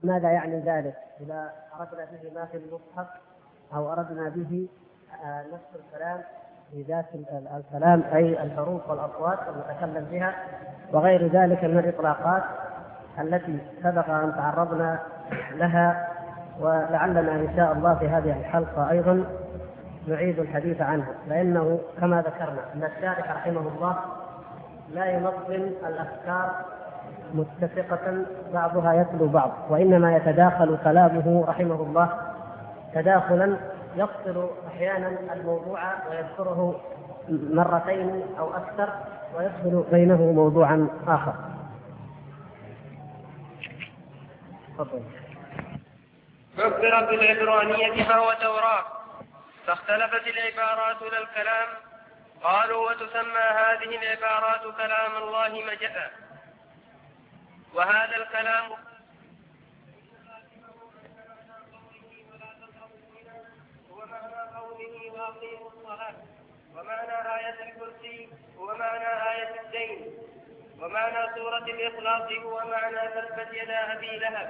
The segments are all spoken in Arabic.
ماذا يعني ذلك؟ إذا أردنا به ما في المصحف أو أردنا به نفس الكلام في ذات الكلام أي الحروف والأصوات المتكلم بها وغير ذلك من الإطلاقات التي سبق أن تعرضنا لها، ولعلنا إن شاء الله في هذه الحلقة أيضا نعيد الحديث عنها، لأنه كما ذكرنا أن الشارح رحمه الله لا ينظم الأفكار متفقة بعضها يتلو بعض، وإنما يتداخل كلامه رحمه الله تداخلا يفصل أحيانا الموضوع ويذكره مرتين أو أكثر ويدخل بينه موضوعا آخر. عبر بالعبرانية فهو توراة، فاختلفت العبارات للكلام، قالوا وتسمى هذه العبارات كلام الله مجدا، وهذا الكلام هو معنى قوله وأقيموا الصلاة، ومعنى آية الكرسي هو معنى آية الدين، ومعنى سورة الإخلاص هو معنى تبت يدا أبي لهب.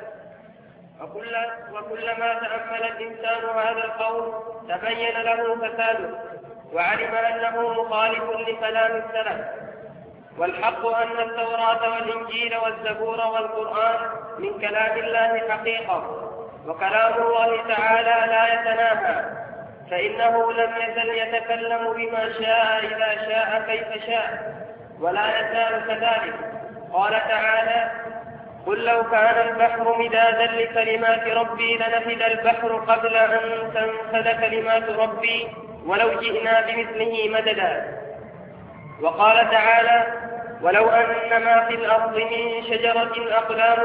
وكلما تأمل الإنسان هذا القول تبين له فساده، وعلم أنه مخالف لكلام السلف. والحق أن التوراة والإنجيل والزبور والقرآن من كلام الله حقيقة، وكلام الله تعالى لا يتناهى، فإنه لم يزل يتكلم بما شاء إذا شاء كيف شاء، ولا يزال كذلك. قال تعالى: قل لو كان البحر مدادا لكلمات ربي لنفد البحر قبل أن تنفد كلمات ربي ولو جئنا بمثله مددا. وقال تعالى: ولو أن ما في الأرض من شجرة أقلام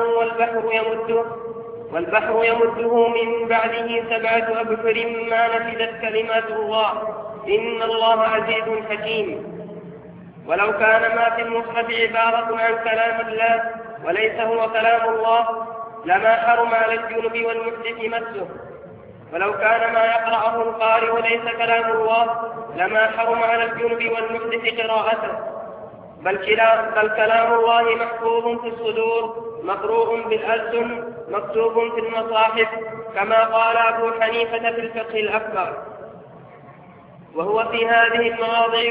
والبحر يمده من بعده 7 أبحر ما نفدت كلمات الله إن الله عزيز حكيم. ولو كان ما في المصحف عبارة عن كلام الله وليس هو كلام الله لما حرم على الجنب والمحدث مسه. ولو كان ما يقرأه القارئ ليس كلام الله لما حرم على الجنب والمحدث قراءته. بل كلام الله محفوظ في الصدور، مقروء بالألسن، مكتوب في المصاحف، كما قال أبو حنيفة في الفقه الأكبر. وهو في هذه المواضع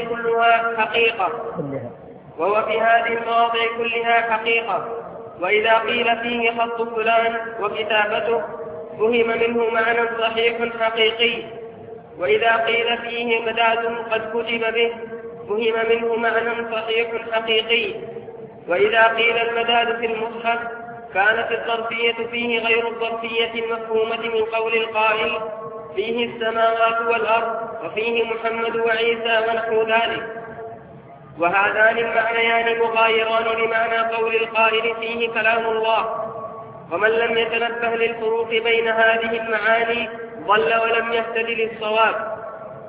كلها حقيقة. وإذا قيل فيه خط فلان وكتابته فهم منه معنى صحيح حقيقي، وإذا قيل فيه مداد قد كتب به فهم منه معنى صحيح حقيقي. وإذا قيل المداد في المصحف كانت الظرفية فيه غير الظرفية المفهومة من قول القائل: فيه السماوات والأرض وفيه محمد وعيسى ونحو ذلك. وهذان المعنيان مغايران لمعنى قول القائل فيه كلام الله. ومن لم يتنبه للفروق بين هذه المعاني ضل ولم يهتد للصواب.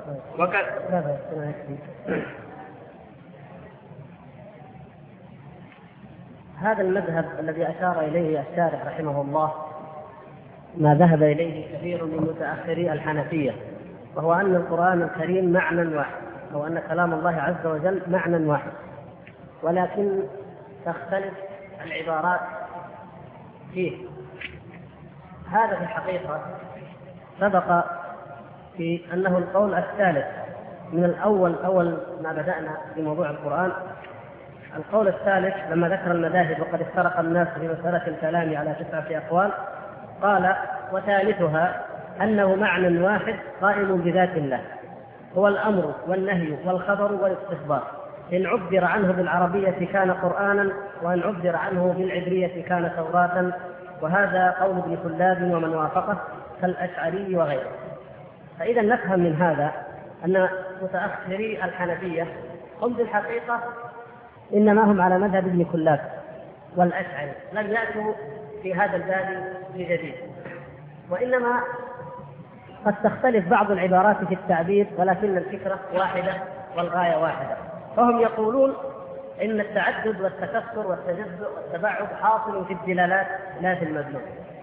هذا المذهب الذي أشار إليه الشارح رحمه الله ما ذهب إليه كثير من متأخري الحنفية، وهو أن القرآن الكريم معنى واحد، أو أن كلام الله عز وجل معنى واحد، ولكن تختلف العبارات فيه. هذا في الحقيقة سبق في أنه القول الثالث من أول ما بدأنا في موضوع القرآن. القول الثالث لما ذكر المذاهب وقد افترق الناس في مسألة الكلام على 9 أقوال، قال: وثالثها أنه معنى واحد قائم بذات الله، هو الأمر والنهي والخبر والاستخبار، إن عبر عنه بالعربية كان قرآنا، وإن عبر عنه بالعبرية كان توراة. وهذا قول ابن كلاب ومن وافقه كالأشعري وغيره. فإذا نفهم من هذا أن متأخري الحنفية هم بالحقيقة إنما هم على مذهب ابن كلاب والأشعري، لم يأتوا في هذا الباب بجديد، وإنما قد تختلف بعض العبارات في التعبير، ولكن الفكرة واحدة والغاية واحدة. فهم يقولون إن التعدد والتكسر والتجزؤ والتبعد حاصل في الدلالات لا في المدلول.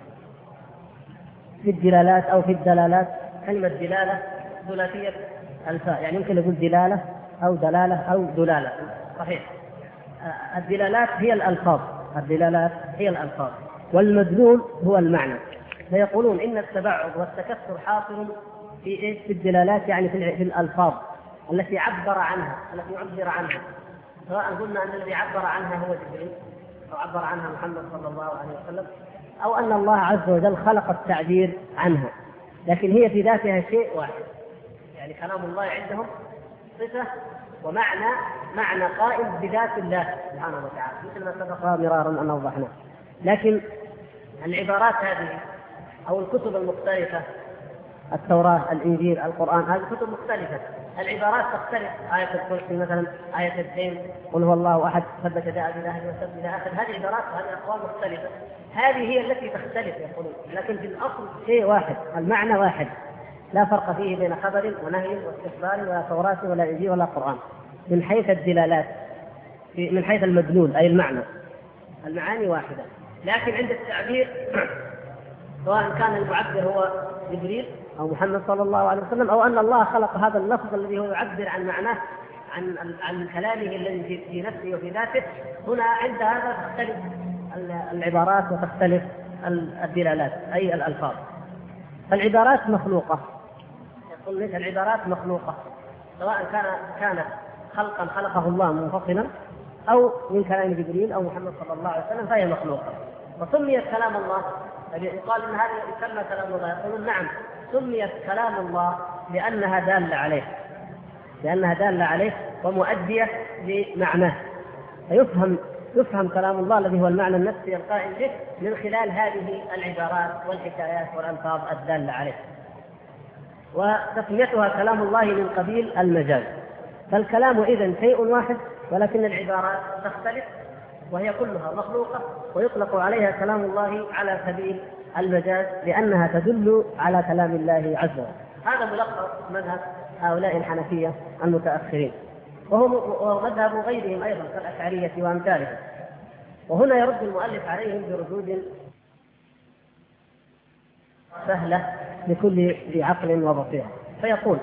في الدلالات أو في الدلالات، كلمة دلالة ثلاثية الفاء، يعني يمكن نقول دلالة أو دلالة أو دلالة، صحيح. الدلالات هي الألفاظ، والمدلول هو المعنى. فيقولون إن التبعض والتكسر حاصل في الدلالات، يعني في الألفاظ التي عبر عنها، التي عبر عنها، سواء قلنا أن الذي عبر عنها هو جبريل أو عبر عنها محمد صلى الله عليه وسلم، أو أن الله عز وجل خلق التعبير عنها، لكن هي في ذاتها شيء واحد. يعني كلام الله عندهم صفة ومعنى قائم بذات الله سبحانه وتعالى، مثل ما سبق مرارا أن أوضحنا. لكن العبارات هذه أو الكتب المختلفة، التوراة، الإنجيل، القرآن، هذه كتب مختلفة، العبارات تختلف. آية الكرسي مثلا، آية الدين، قل هو الله أحد، ثبت يدا أبي لهب وتب إلى آخر، هذه عبارات وهذه أقوال مختلفة، هذه هي التي تختلف يقولون، لكن في الأصل شيء واحد، المعنى واحد، لا فرق فيه بين خبر ونهي واستخبار ولا توراة ولا إنجيل ولا قرآن من حيث الدلالات، من حيث المدلول أي المعنى، المعاني واحدة. لكن عند التعبير سواء كان المعبر هو جبريل أو محمد صلى الله عليه وسلم، أو أن الله خلق هذا اللفظ الذي هو يعبر عن معناه، عن كلامه الذي في نفسه وفي ذاته، هنا عند هذا تختلف العبارات وتختلف الدلالات أي الألفاظ. فالعبارات مخلوقة، يقول لك العبارات مخلوقة، سواء كانت خلقا خلقه الله منفصلا أو من كلام جبريل أو محمد صلى الله عليه وسلم، فهي مخلوقة. وسميت كلام الله، يقال إن هذا يسمى كلام الله، يقولون نعم سميت كلام الله لأنها دالة عليه ومؤدية لمعناه، فيفهم كلام الله الذي هو المعنى النفسي القائم به من خلال هذه العبارات والحكايات والألفاظ الدالة عليه. وتسميتها كلام الله من قبيل المجاز. فالكلام إذن شيء واحد، ولكن العبارات تختلف، وهي كلها مخلوقة، ويطلق عليها كلام الله على سبيل المجاز لأنها تدل على كلام الله عز وجل. هذا ملخص مذهب هؤلاء الحنفية المتأخرين، وهو مذهب غيرهم أيضا كالأشعرية وأمثالهم. وهنا يرد المؤلف عليهم بردود سهلة لكل ذي عقل وبصيرة، فيقول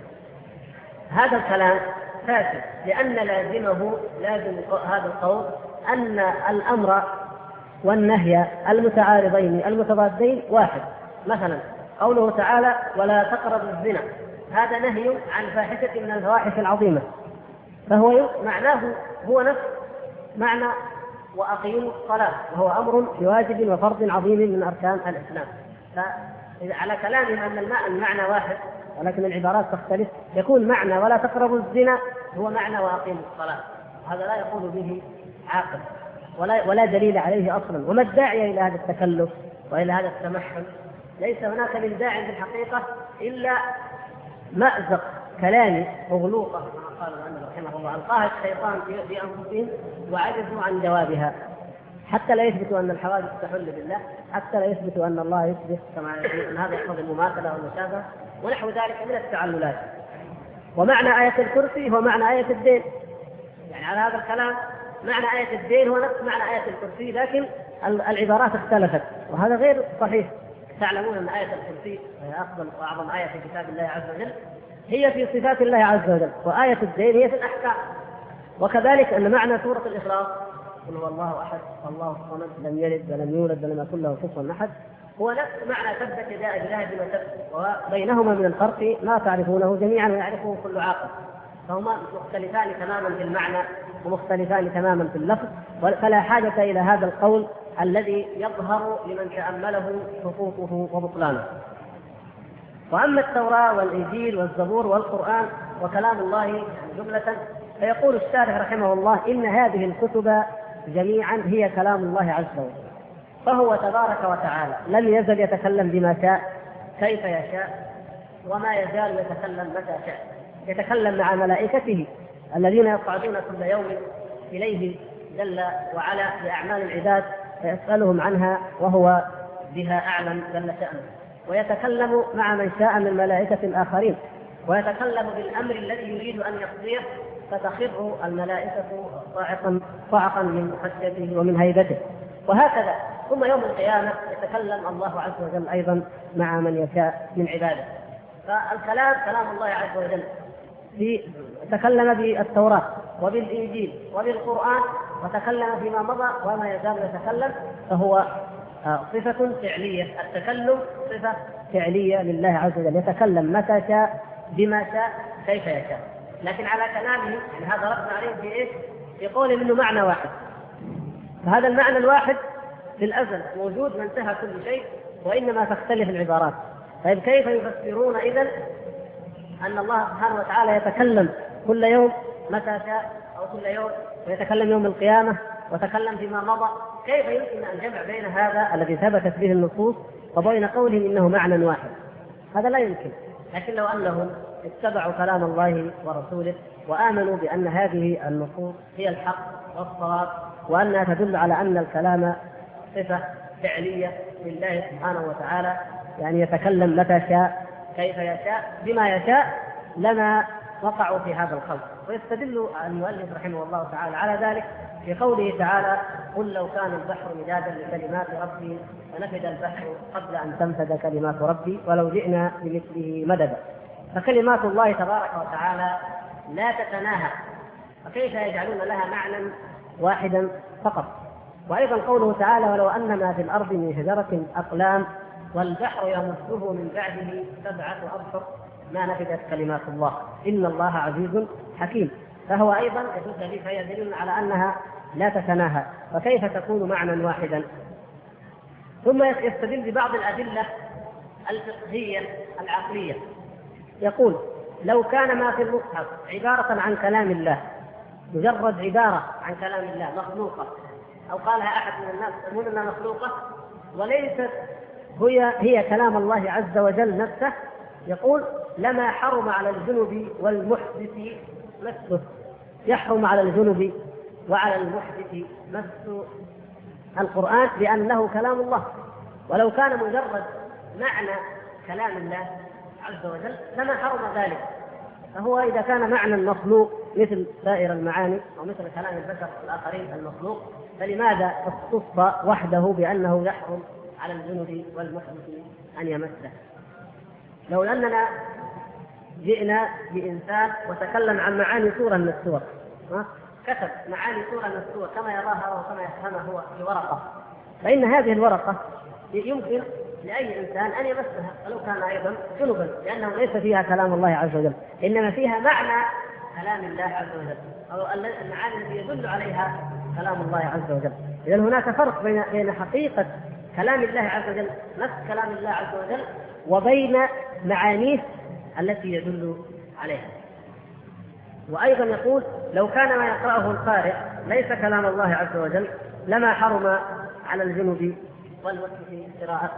هذا الكلام فاسد لأن لازم هذا القول أن الأمر والنهي المتعارضين المتضادين واحد. مثلا قوله تعالى ولا تقربوا الزنا، هذا نهي عن فاحشة من الفواحش العظيمة، فهو معناه هو نفس معنى وأقيموا الصلاة، وهو أمر بواجب وفرض عظيم من أركان الإسلام. فإذا على كلامهم أن المعنى واحد ولكن العبارات تختلف، يكون معنى ولا تقربوا الزنا هو معنى وأقيموا الصلاة، هذا لا يقول به عاقل ولا دليل عليه أصلا. وما الداعي إلى هذا التكلف وإلى هذا التمحن؟ ليس هناك من داع في الحقيقة إلا مأزق كلامي مغلوقة كما قال الأئمة رحمه الله، ألقاها الشيطان في أنفسهم وعجزوا عن جوابها، حتى لا يثبتوا أن الحوادث تحل بالله، حتى لا يثبتوا أن الله يثبت كما يقول أن هذا يقتضي المماثلة والمشابهة ونحو ذلك من التعللات. ومعنى آية الكرسي هو معنى آية الدين، يعني على هذا الكلام معنى آية الدين هو نفس معنى آية الكرسي، لكن العبارات اختلفت، وهذا غير صحيح. تعلمون أن آية الكرسي وهي أفضل وأعظم آية في كتاب الله عز وجل هي في صفات الله عز وجل، وآية الدين هي في الأحكام. وكذلك أن معنى سورة الإخلاص قل هو الله أحد الله الصمد لم يلد ولم يولد ولم يكن له كفوا أحد هو نفس معنى تبت يدا أبي لهب وتب، وبينهما من الفرق ما تعرفونه جميعا ويعرفه كل عاقل، فهما مختلفان تماما في المعنى ومختلفان تماما في اللفظ، فلا حاجة إلى هذا القول الذي يظهر لمن تأمله سقوطه وبطلانه. وأما التوراة والإنجيل والزبور والقرآن وكلام الله جملة، فيقول الشارح رحمه الله إن هذه الكتب جميعا هي كلام الله عز وجل، فهو تبارك وتعالى لم يزل يتكلم بما شاء كيف يشاء، وما يزال يتكلم متى شاء. يتكلم مع ملائكته الذين يصعدون كل يوم إليه جل وعلا بأعمال العباد فيسألهم عنها وهو بها أعلم جل شأنه، ويتكلم مع من شاء من ملائكة الآخرين، ويتكلم بالأمر الذي يريد أن يقضيه فتخر الملائكة صاعقا من خشيته ومن هيبته، وهكذا. ثم يوم القيامة يتكلم الله عز وجل أيضا مع من يشاء من عباده. فالكلام كلام الله عز وجل، تكلم بالتوراة وبالإنجيل وبالقرآن، وتكلم فيما مضى وما يزال يتكلم، فهو صفة فعلية، التكلم صفة فعلية لله عز وجل، يتكلم متى شاء بما شاء كيف يشاء. لكن على كلامه يعني هذا ردنا عليه في ايش؟ في قوله منه معنى واحد، فهذا المعنى الواحد في الأزل موجود وانتهى كل شيء، وإنما تختلف العبارات. طيب كيف يفسرون إذن أن الله سبحانه وتعالى يتكلم كل يوم متى شاء أو كل يوم، ويتكلم يوم القيامة وتكلم فيما مضى؟ كيف يمكن أن جمع بين هذا الذي ثبتت به النصوص وبين قولهم إنه معنى واحد؟ هذا لا يمكن. لكن لو أنهم اتبعوا كلام الله ورسوله وآمنوا بأن هذه النصوص هي الحق والصواب، وأنها تدل على أن الكلام صفة فعلية لله سبحانه وتعالى، يعني يتكلم متى شاء كيف يشاء بما يشاء، لما وقعوا في هذا الخلق. ويستدل المؤلف رحمه الله تعالى على ذلك في قوله تعالى: قل لو كان البحر مدادا لكلمات ربي لنفد البحر قبل أن تنفد كلمات ربي ولو جئنا بمثله مددا. فكلمات الله تبارك وتعالى لا تتناهى، فكيف يجعلون لها معنى واحدا فقط؟ وأيضا قوله تعالى: ولو أن ما في الأرض من شجرة أقلام والبحر يمده من بعده 7 أبحر ما نفدت كلمات الله إن الله عزيز حكيم. فهو أيضا يدل به، فهي دليل على أنها لا تتناهى، فكيف تكون معنى واحدا؟ ثم يستدل ببعض الأدلة الفقهية العقلية، يقول: لو كان ما في المصحف عبارة عن كلام الله، مجرد عبارة عن كلام الله مخلوقة، أو قالها أحد من الناس يقول أنها مخلوقة وليست هي كلام الله عز وجل نفسه، يقول: لما حرم على الجنب والمحدث مسه. يحرم على الجنب وعلى المحدث مس القرآن لأنه كلام الله. ولو كان مجرد معنى كلام الله عز وجل لما حرم ذلك. فهو إذا كان معنى مخلوق مثل سائر المعاني أو مثل كلام البشر الآخرين المخلوق، فلماذا اختص وحده بأنه يحرم على الجنب والمحدث أن يمسه؟ لو أننا جئنا بإنسان وتكلم عن معاني سورة من السور، كتب معاني سورة من السور كما يراها وكما يفهمها هو في ورقة، فإن هذه الورقة يمكن لأي إنسان أن يمسها ولو كان أيضا جنبا، لأنه ليس فيها كلام الله عز وجل، إنما فيها معنى كلام الله عز وجل أو المعاني التي يدل عليها كلام الله عز وجل. إذن هناك فرق بين حقيقة كلام الله عز وجل نفس كلام الله عز وجل وبين معانيه التي يدل عليها. وأيضا يقول: لو كان ما يقرأه القارئ ليس كلام الله عز وجل لما حرم على الجنب والمسلم قراءته،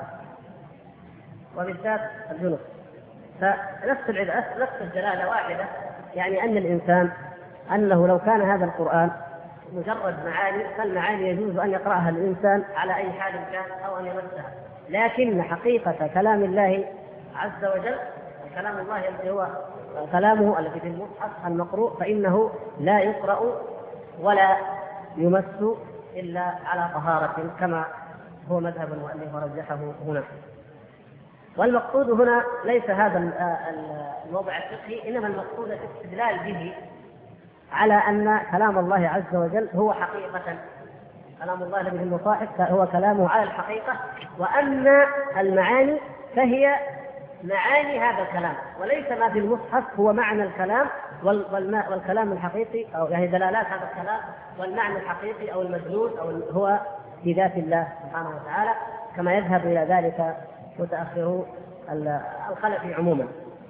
وبالذات الجنب. فنفس الدلالة واحدة، يعني أن الإنسان أنه لو كان هذا القرآن مجرد معاني فالمعاني يجوز أن يقرأها الإنسان على أي حال كان أو أن يمسها، لكن حقيقة كلام الله عز وجل كلام الله الذي هو كلامه الذي في المصحف المقروء فإنه لا يقرأ ولا يمس إلا على طهارة كما هو مذهب المؤلف ورجحه هنا. والمقصود هنا ليس هذا الوضع الفقهي، إنما المقصود الاستدلال به على أن كلام الله عز وجل هو حقيقة كلام الله الذي في المصاحف هو كلامه على الحقيقة، وأن المعاني فهي معاني هذا الكلام، وليس ما في المصحف هو معنى الكلام والكلام الحقيقي أو يعني دلالات هذا الكلام والمعنى الحقيقي أو المدلول أو هو في ذات الله سبحانه وتعالى، كما يذهب إلى ذلك متأخرو الخلف عموما.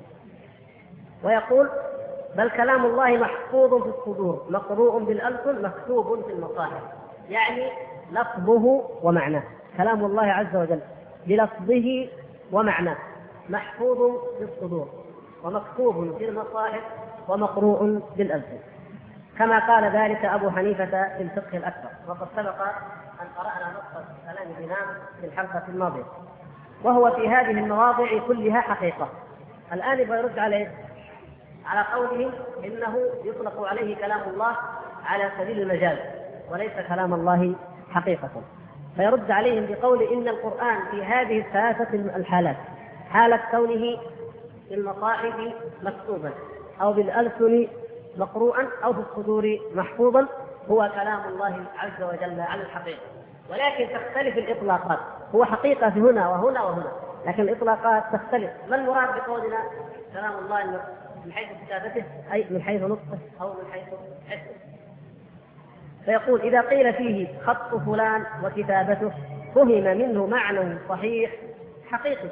ويقول: بل كلام الله محفوظ في الصدور مقروء بالألسن مكتوب في المصاحف، يعني لفظه ومعناه، كلام الله عز وجل بلفظه ومعناه محفوظ في الصدور ومكتوب في المصاحف ومقروء بالألسن، كما قال ذلك أبو حنيفة في الفقه الأكبر، وقد سبق أن قرأنا نص كلام الإمام في الحلقة الماضية، وهو في هذه المواضع كلها حقيقة. الآن يرد عليه على قولهم إنه يطلق عليه كلام الله على سبيل المجاز وليس كلام الله حقيقة، فيرد عليهم بقول إن القرآن في هذه الثلاثة الحالات، حالة كونه في المصاحف مكتوبا أو بالألسن مقروءا أو في الصدور محفوظا، هو كلام الله عز وجل على الحقيقة، ولكن تختلف الإطلاقات. هو حقيقة في هنا وهنا وهنا، لكن الإطلاقات تختلف. ما المراد بقولنا كلام الله من حيث كتابته أي من حيث نطقه أو من حيث حسه؟ فيقول إذا قيل فيه خط فلان وكتابته فهم منه معنى صحيح حقيقي.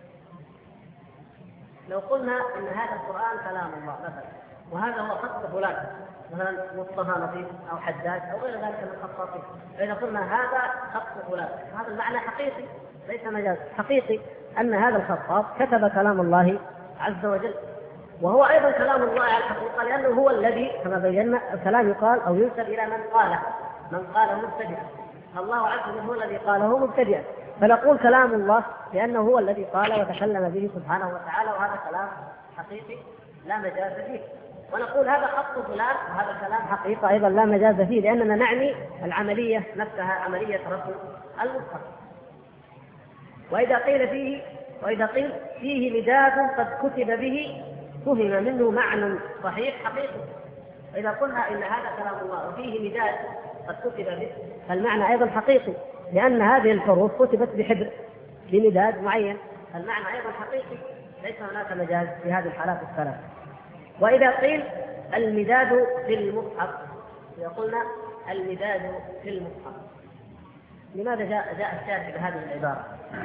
لو قلنا إن هذا القرآن كلام الله مثلا، وهذا هو خط فلان مثلا مصطفى لطيف أو حداد أو غير ذلك من الخطاطين، فإذا قلنا هذا خط فلان هذا المعنى حقيقي ليس مجاز، حقيقي أن هذا الخطاط كتب كلام الله عز وجل، وهو أيضا كلام الله على الحقيقة، لأنه هو الذي كما بينا الكلام يقال أو ينسب إلى من قاله مبتدئا، الله عز وجل هو الذي قاله مبتدئا، فنقول كلام الله لأنه هو الذي قال وتكلم به سبحانه وتعالى، وهذا كلام حقيقي لا مجاز فيه. ونقول هذا خط فلان وهذا كلام حقيقة أيضا لا مجاز فيه، لأننا نعني العملية نفسها عملية رسم المصحف. وإذا قيل فيه مداد قد كتب به فهم منه معنى صحيح حقيقي. وإذا قلنا إن هذا كلام الله وفيه مداد قد كتب به فالمعنى أيضا حقيقي، لأن هذه الحروف كتبت بحبر بمداد معين، المعنى أيضا حقيقي ليس هناك مجاز في هذه الحالات الثلاث. وإذا قيل المداد في المصحف، يقولنا المداد في المصحف، لماذا جاء الشارح بهذه العبارة؟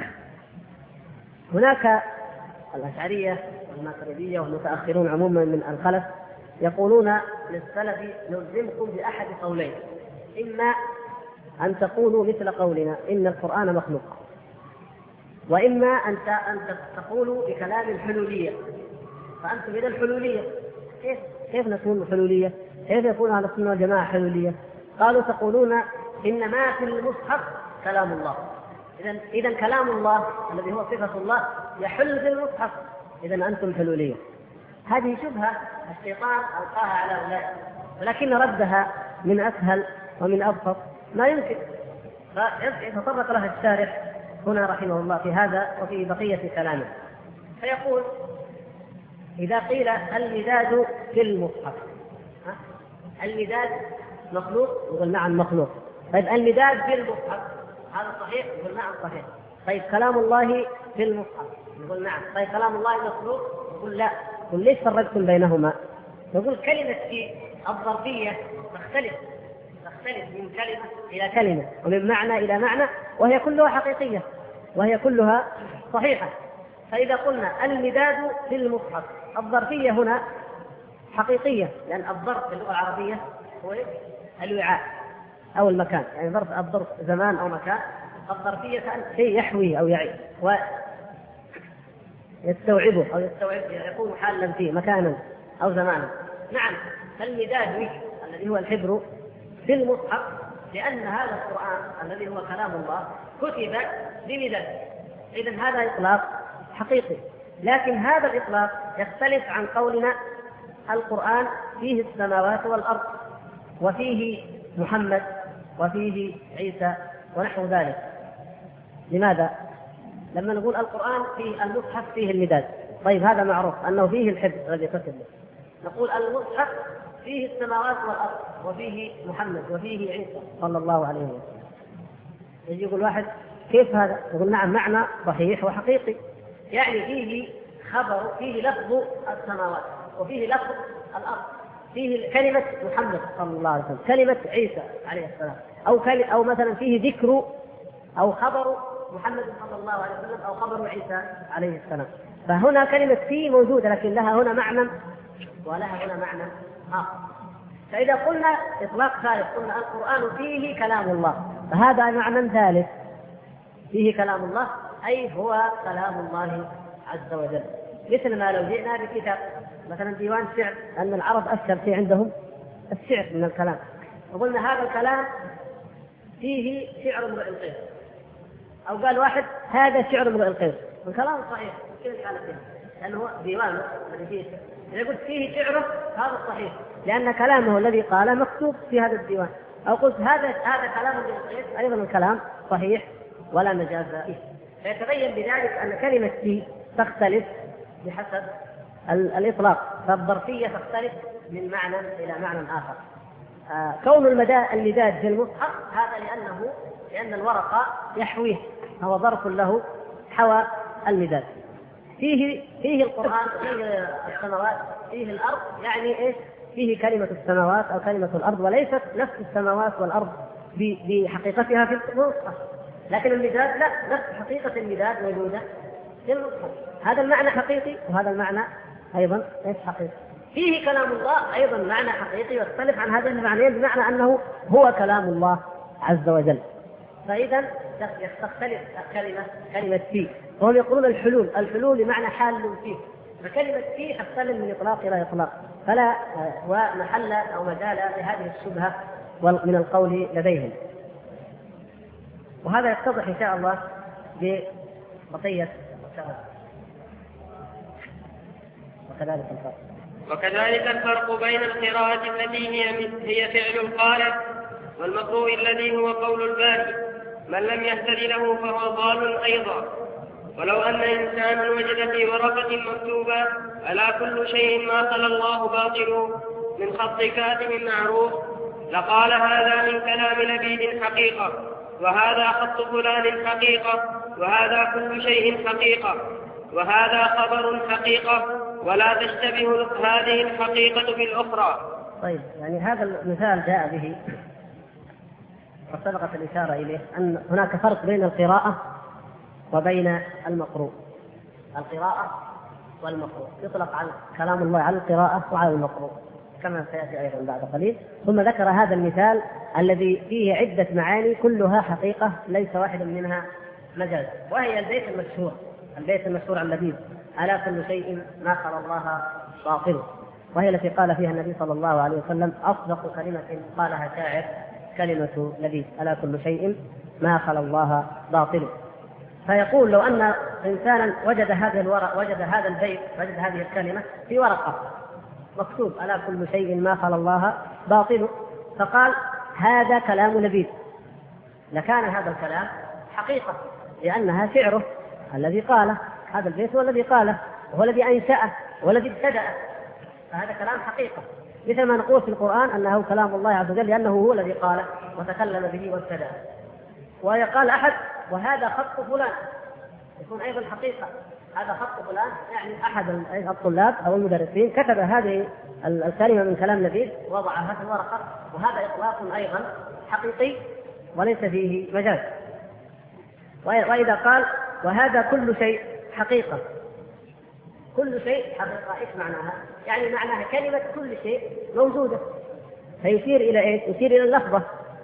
هناك الأشعرية والماتريدية والمتأخرون عموما من الخلف يقولون للسلف نلزمكم بأحد قولين، إما أن تقولوا مثل قولنا إن القرآن مخلوق، وإما أن تقولوا بكلام الحلولية، فأنتم إذا الحلولية كيف نكون حلولية؟ كيف يكون أهل السنة والجماعة حلولية؟ قالوا تقولون إن ما في المصحف كلام الله، إذا كلام الله الذي هو صفة الله يحل في المصحف، إذا أنتم حلولية. هذه شبهة الشيطان ألقاها على أولئك، ولكن ردها من أسهل ومن أبسط ما يمكن، فيتطرق لها الشارح هنا رحمه الله في هذا وفي بقية كلامه، فيقول إذا قيل المداد في المصحف، المداد مخلوق؟ يقول نعم مخلوق. طيب المداد في المصحف هذا صحيح؟ يقول نعم صحيح. طيب كلام الله في المصحف؟ يقول نعم. طيب كلام الله مخلوق؟ يقول لا. يقول ليش فرقتم بينهما؟ يقول كلمة في الظرفية تختلف من كلمة إلى كلمة ومن معنى إلى معنى، وهي كلها حقيقية وهي كلها صحيحة. فإذا قلنا المداد في المصحف الظرفية هنا حقيقية، لأن الظرف في اللغة العربية هو الوعاء أو المكان، يعني الظرف زمان أو مكان، الظرفية شيء يحوي أو يعي ويستوعبه أو يكون حالا فيه مكانا أو زمانا. نعم، فالمداد الذي هو الحبر في المصحف، لأن هذا القرآن الذي هو كلام الله كتب بمداد، إذن هذا إطلاق حقيقي. لكن هذا الإطلاق يختلف عن قولنا القرآن فيه السماوات والأرض وفيه محمد وفيه عيسى ونحو ذلك. لماذا؟ لما نقول القرآن في المصحف فيه المداد، طيب هذا معروف أنه فيه الحبر الذي كتب له. نقول المصحف فيه السماوات والأرض وفيه محمد وفيه عيسى صلى الله عليه وسلم. يجي يقول واحد كيف هذا؟ يقول نعم معنى صحيح وحقيقي، يعني فيه خبر، فيه لفظ السماوات وفيه لفظ الأرض، فيه كلمة محمد صلى الله عليه وسلم، كلمة عيسى عليه السلام، أو مثلا فيه ذكر أو خبر محمد صلى الله عليه وسلم أو خبر عيسى عليه السلام. فهنا كلمة فيه موجودة، لكن لها هنا معنى ولها هنا معنى آخر. فإذا قلنا إطلاق ثالث، قلنا القرآن فيه كلام الله، فهذا معنى ثالث، فيه كلام الله أي هو كلام الله عز وجل. مثل ما لو جئنا بكتاب مثلا ديوان شعر، أن العرب أشهر شيء عندهم الشعر من الكلام، وقلنا هذا الكلام فيه شعر امرئ القيس، أو قال واحد هذا شعر امرئ القيس، الكلام صحيح في كل الحالتين، لأنه هو ديوانه الذي فيه شعر. إذا قلت فيه شعره هذا صحيح، لأن كلامه الذي قاله مكتوب في هذا الديوان. أو قلت هذا كلام امرئ القيس، أيضا الكلام صحيح ولا مجاز فيه. فيتبين بذلك أن كلمة فيه تختلف بحسب الإطلاق، فالظرفية تختلف من معنى إلى معنى آخر. كون المداد في المصحف هذا لأن الورقة يحويه فهو ظرف له حوى المداد. فيه القرآن، فيه السماوات، فيه الأرض، يعني إيش؟ فيه كلمة السماوات أو كلمة الأرض، وليست نفس السماوات والأرض بحقيقتها في المصحف، لكن المداد لا، نفس حقيقة المداد موجودة في المصحف. هذا المعنى حقيقي وهذا المعنى أيضا إيش حقيقي. فيه كلام الله أيضا معنى حقيقي يختلف عن هذين المعنيين، بمعنى أنه هو كلام الله عز وجل. فإذا تختلف كلمة فيه، وهم يقولون الحلول بمعنى حال فيه، فكلمة فيه تختلف من إطلاق إلى إطلاق، فلا ومحل أو مجال لهذه الشبهة من القول لديهم. وهذا يتضح إن شاء الله ببقية وكذلك الفرق بين القراءة التي هي فعل القارئ والمقروء الذي هو قول الباري. من لم يهتد له فهو ضال أيضا. ولو أن إنسانا وجد في ورقة مكتوبة ألا كل شيء ما خلا الله باطل من خط كاتب معروف لقال هذا من كلام لبيد حقيقة، وهذا خط فلان حقيقة، وهذا كل شيء حقيقة، وهذا خبر حقيقة، ولا تشتبه هذه الحقيقة بالأخرى. طيب، يعني هذا المثال جاء به وسبقت الإشارة إليه أن هناك فرق بين القراءة وبين المقروء. القراءة والمقروء يطلق على كلام الله على القراءة وعلى المقروء كما سيأتي أيضا بعد قليل. ثم ذكر هذا المثال الذي فيه عدة معاني كلها حقيقة ليس واحد منها مجاز، وهي البيت المشهور عن لبيد: ألا كل شيء ما خلا الله باطل، وهي التي قال فيها النبي صلى الله عليه وسلم: أصدق كلمة قالها شاعر كلمة لبيد: ألا كل شيء ما خلا الله باطل. فيقول لو أن إنسانا وجد هذا البيت، وجد هذه الكلمة في ورقة مكتوب: ألا كل شيء ما خلا الله باطل، فقال هذا كلام لبيد، لكان هذا الكلام حقيقة، لأنها شعره الذي قاله، هذا البيت هو الذي قاله، وهو الذي أنشأه والذي ابتدأه، فهذا كلام حقيقة. مثل ما نقول في القرآن أنه كلام الله عز وجل لأنه هو الذي قاله وتكلم به وابتدأه. ويقال أحد: وهذا خط فلان، يكون أيضا حقيقة، هذا خط فلان، يعني أحد الطلاب أو المدرسين كتب هذه الكلمة من كلام لبيد وضعها في الورقة، وهذا إطلاق أيضا حقيقي وليس فيه مجاز. وإذا قال: وهذا كل شيء حقيقة، كل شيء حقيقة، إيش معناها؟ يعني معناها كلمة كل شيء موجودة، فيشير إلى إيش؟ يشير إلى اللفظة،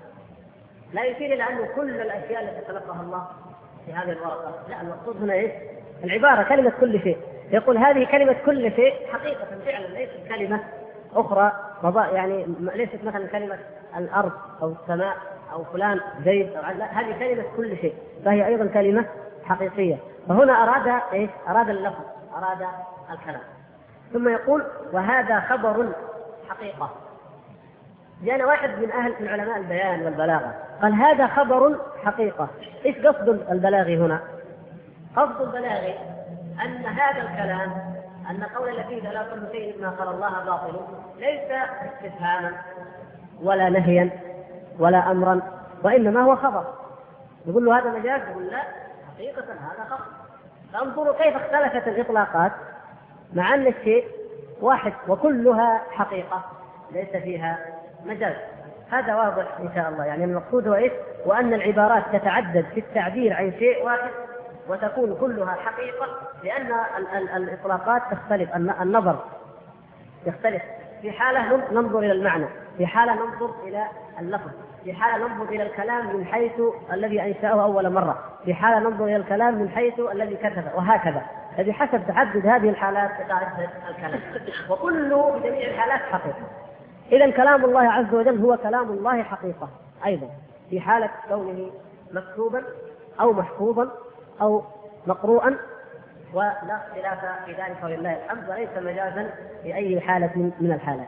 لا يشير إلى أنه كل الأشياء التي خلقها الله في هذه الورقة، لا، المقصود هنا إيش؟ العبارة كلمة كل شيء. يقول هذه كلمة كل شيء حقيقة فعلا، ليست كلمة أخرى، يعني ليست مثلا كلمة الأرض أو السماء أو فلان زيد، لا، هذه كلمة كل شيء، فهي أيضا كلمة حقيقية. فهنا أراد إيش؟ أراد اللفظ، أراد الكلام. ثم يقول: وهذا خبر حقيقة. جاءنا واحد من علماء البيان والبلاغة قال: هذا خبر حقيقة. إيش قصد البلاغي هنا؟ قصد البلاغي أن هذا الكلام، أن قول لبيد لا كل شيء ما قال الله باطل، ليس استفهاما ولا نهيا ولا أمرا، وإنما هو خبر. يقول له هذا مجاز؟ يقول لا، حقيقة هذا خبر. فانظروا كيف اختلفت الإطلاقات مع أن الشيء واحد وكلها حقيقة ليس فيها مجاز. هذا واضح إن شاء الله. يعني المقصود هو إيش؟ وأن العبارات تتعدد في التعبير عن شيء واحد وتكون كلها حقيقة، لأن الإطلاقات تختلف، النظر يختلف. في حالة ننظر إلى المعنى، في حالة ننظر إلى اللفظ، في حالة ننظر إلى الكلام من حيث الذي أنشأه أول مرة، في حالة ننظر إلى الكلام من حيث الذي كتبه، وهكذا. فبحسب تعدد هذه الحالات تتعدد الكلام، وكله بجميع الحالات حقيقة. إذن كلام الله عز وجل هو كلام الله حقيقة أيضا، في حالة كونه مكتوبا أو محفوظا أو مقروءا، ولا اختلاف في ذلك ولله الحمد، وليس مجازا في أي حالة من الحالات.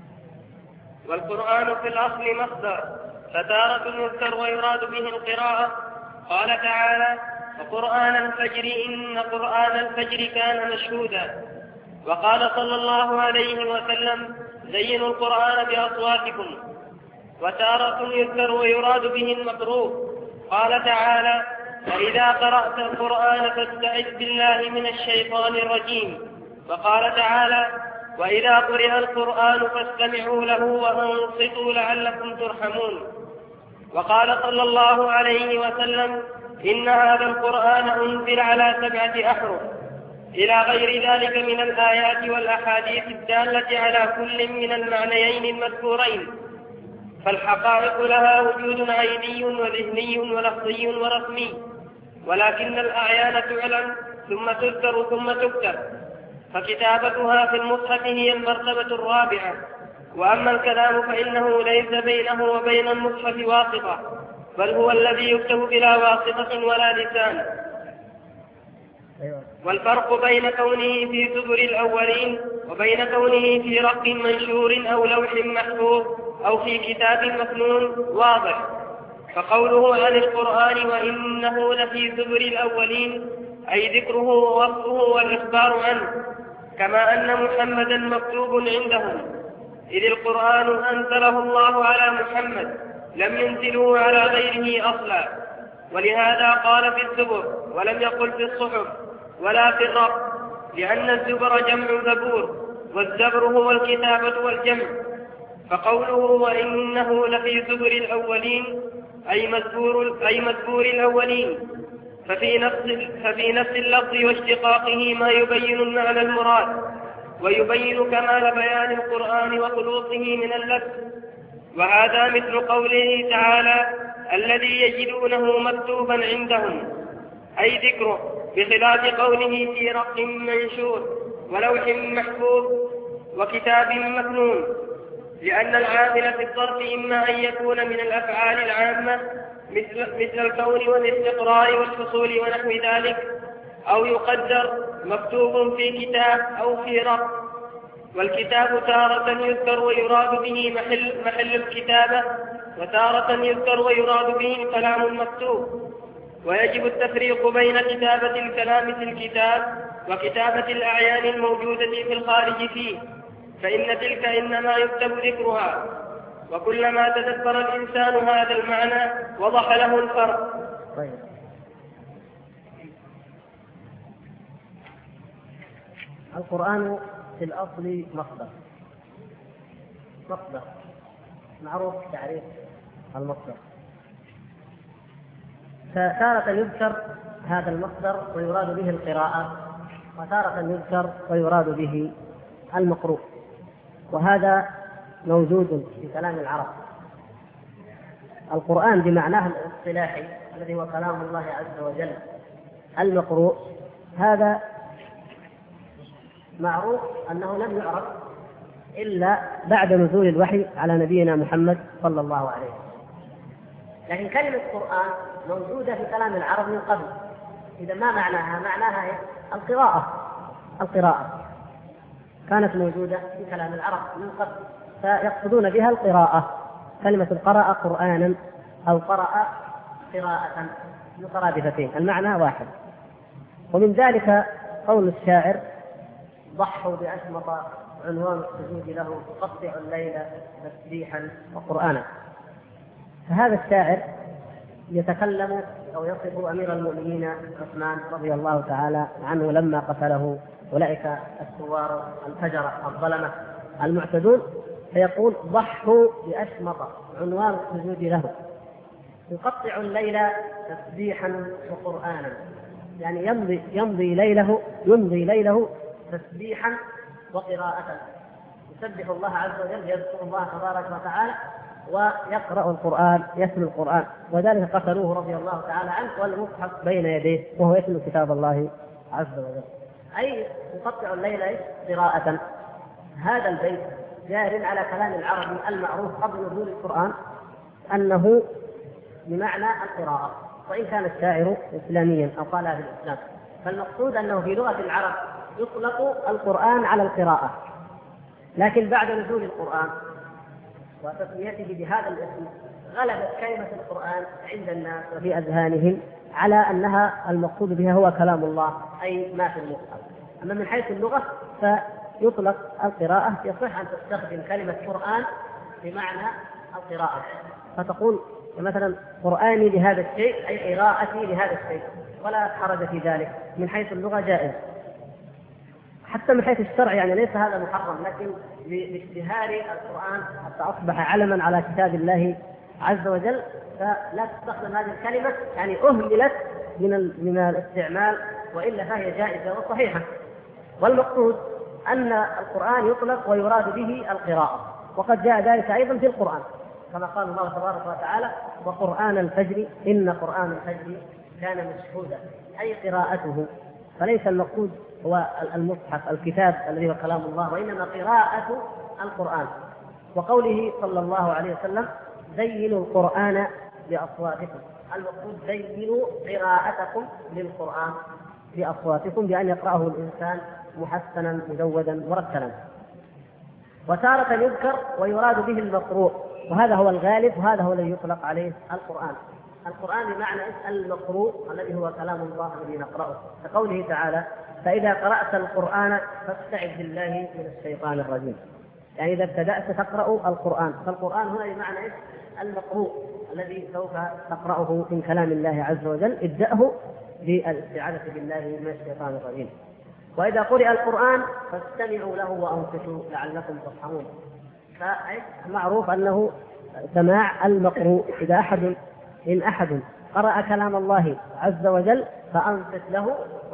والقرآن في الأصل مصدر، فتارة يذكر ويراد به القراءة. قال تعالى: وقرآن الفجر إن قرآن الفجر كان مشهودا. وقال صلى الله عليه وسلم: زينوا القرآن بأصواتكم. وتارة يذكر ويراد به المقروء. قال تعالى: فإذا قرأت القرآن فاستعذ بالله من الشيطان الرجيم. وقال تعالى: وإذا قرئ القرآن فاستمعوا له وأنصتوا لعلكم ترحمون. وقال صلى الله عليه وسلم: إن هذا القرآن أنزل على 7 أحرف، إلى غير ذلك من الآيات والأحاديث الدالة على كل من المعنيين المذكورين. فالحقائق لها وجود عيني وذهني ولفظي ورسمي، ولكن الأعيان تعلم ثم تذكر ثم تكتب، فكتابتها في المصحف هي المرتبة الرابعة. وأما الكلام فإنه ليس بينه وبين المصحف واسطة، بل هو الذي يكتب بلا واسطة ولا لسان. والفرق بين كونه في زبر الأولين وبين كونه في رق منشور أو لوح محفوظ أو في كتاب مكنون واضح. فقوله عن القرآن وإنه لفي زبر الأولين أي ذكره ووصفه والإخبار عنه، كما أن محمدا مكتوب عندهم، إذ القرآن أنزله الله على محمد لم ينزله على غيره أصلا. ولهذا قال في الزبر ولم يقل في الصحف ولا في الرق، لأن الزبر جمع زبور، والزبر هو الكتابة والجمع. فقوله وإنه لفي زبر الأولين أي مذكور الأولين، ففي نفس اللفظ واشتقاقه ما يبين المعنى المراد، ويبين كمال بيان القرآن وخلوصه من اللبس. وهذا مثل قوله تعالى: الذي يجدونه مكتوبا عندهم، أي ذكره، بخلاف قوله في رق منشور ولوح محفوظ وكتاب مكنون، لأن العامل في الظرف إما أن يكون من الأفعال العامة مثل الكون والاستقرار والحصول ونحو ذلك، أو يقدر مكتوب في كتاب أو في رق. والكتاب تارة يذكر ويراد به محل الكتابة، وتارة يذكر ويراد به الكلام المكتوب. ويجب التفريق بين كتابة الكلام في الكتاب وكتابة الأعيان الموجودة في الخارج فيه، فإن تلك إنما يكتب ذكرها. وكلما تذكر الإنسان هذا المعنى وضح له الفرق. طيب. القرآن في الأصل مصدر معروف تعريف المصدر، فتارة يذكر هذا المصدر ويراد به القراءة، وتارة يذكر ويراد به المقروء، وهذا موجود في كلام العرب. القرآن بمعناه الاصطلاحي الذي هو كلام الله عز وجل المقروء، هذا معروف أنه لم يعرف إلا بعد نزول الوحي على نبينا محمد صلى الله عليه وسلم. لكن كلمة قرآن موجودة في كلام العرب من قبل. إذا ما معناها؟ معناها القراءة كانت موجودة في كلام العرب من قبل، فيقصدون بها القراءة. كلمة قرأ قرآنا أو قرأ قراءة مترادفتين، المعنى واحد. ومن ذلك قول الشاعر: ضحوا بأشمط عنوان السجود له، تقطع الليل تسبيحا وقرآنا. فهذا الشاعر يتكلم أو يصف أمير المؤمنين عثمان رضي الله تعالى عنه لما قتله أولئك الثوار الفجرة الظلمة المعتدون، فيقول: ضحوا بأشمط عنوان السجود له، يقطع الليل تسبيحا وقرآنا، يعني يمضي ليله تسبيحا وقراءة، يسبح الله عز وجل، يذكر الله تبارك وتعالى ويقرأ القرآن، يتلو القرآن. وذلك قتلوه رضي الله تعالى عنه والمصحف بين يديه وهو يتلو كتاب الله عز وجل، أي يقطع الليل قراءة. هذا البيت جار على كلام العربي المعروف قبل نزول القرآن أنه بمعنى القراءة، وإن كان الشاعر إسلاميا أو قالها في الإسلام، فالمقصود أنه في لغة العرب يطلق القرآن على القراءة. لكن بعد نزول القرآن وتسميته بهذا الاسم غلبت كلمة القرآن عند الناس وفي أذهانهم على أنها المقصود بها هو كلام الله، أي ما في المصحف. أما من حيث اللغة فيطلق القراءة، يصح أن تستخدم كلمة قرآن بمعنى القراءة، فتقول مثلا قرآني لهذا الشيء أي قراءتي لهذا الشيء، ولا حرج في ذلك، من حيث اللغة جائز. حتى من حيث الشرع يعني ليس هذا محرم، لكن لاشتهار القرآن حتى أصبح علما على كتاب الله عز وجل، فلا تستخدم هذه الكلمة، يعني أهملت من الاستعمال، وإلا فهي جائزة وصحيحة. والمقصود أن القرآن يطلق ويراد به القراءة، وقد جاء ذلك أيضا في القرآن كما قال الله تبارك وتعالى: وقرآن الفجر إن قرآن الفجر كان مشهودا، أي قراءته. فليس المقصود هو المصحف الكتاب الذي هو كلام الله، وإنما قراءة القرآن. وقوله صلى الله عليه وسلم: زينوا القرآن بأصواتكم، المقصود زينوا قراءتكم للقرآن بأصواتكم، بأن يقرأه الإنسان محسنا مجودا مرتلا. وتارة يذكر ويراد به المقروء، وهذا هو الغالب، وهذا هو الذي يطلق عليه القرآن. القرآن بمعنى المقروء الذي هو كلام الله الذي نقرأه، كقوله تعالى: فإذا قرأت القرآن فاستعذ بالله من الشيطان الرجيم. يعني إذا ابتدأت تقرأ القرآن، فالقرآن هنا بمعنى المقروء الذي سوف تقرأه من كلام الله عز وجل، ابدأه بالاستعاذة بالله من الشيطان الرجيم. وإذا قرئ القرآن فاستمعوا له وأنصتوا لعلكم ترحمون. فمعروف أنه سماع المقروء، إذا إن أحد قرأ كلام الله عز وجل فأنصت له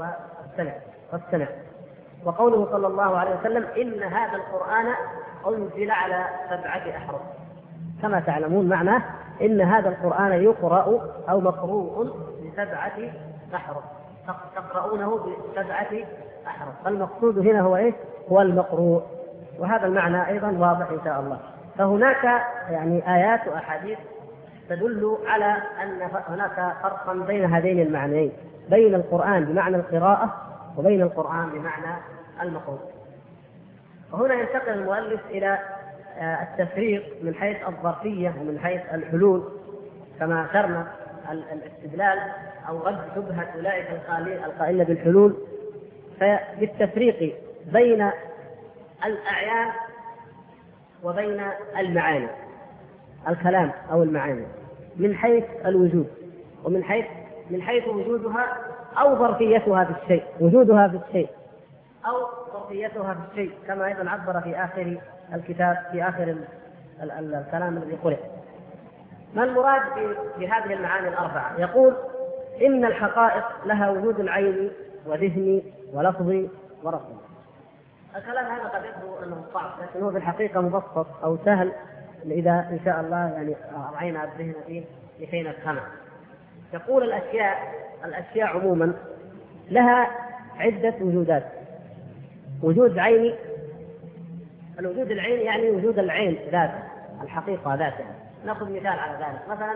واستمع. وقوله صلى الله عليه وسلم: إن هذا القرآن أنزل على 7 أحرف. كما تعلمون معناه إن هذا القرآن يقرأ أو مقروء ب7 أحرف، تقرؤونه ب7 أحرف. فالمقصود هنا هو إيه؟ هو المقروء. وهذا المعنى أيضا واضح إن شاء الله. فهناك يعني آيات وأحاديث تدل على أن هناك فرقا بين هذين المعنيين، بين القرآن بمعنى القراءة وبين القرآن بمعنى المقروء. وهنا ينتقل المؤلف إلى التفريق من حيث الظرفية ومن حيث الحلول، كما ذكرنا الاستدلال أو رد شبهة أولئك القائلين بالحلول. فبالتفريق بين الأعيان وبين المعاني، الكلام أو المعاني، من حيث الوجود ومن حيث وجودها أو ظرفيتها في الشيء، وجودها في الشيء أو ظرفيتها في الشيء، كما أيضا عبر في آخر الكتاب في آخر الكلام الذي قرأ. ما المراد بهذه المعاني الأربعة؟ يقول: إن الحقائق لها وجود العين وذهني ولفظي ورسمي. الكلام هذا قد يبدو أنه صعب، لكن هو في الحقيقة مبسط أو سهل إذا إن شاء الله يعني رعينا الذهن فيه لكي نفهمه. يقول الأشياء عموما لها عدة وجودات. وجود عيني، الوجود العيني يعني وجود العين ذاته، الحقيقة ذاتها. نأخذ مثال على ذلك، مثلا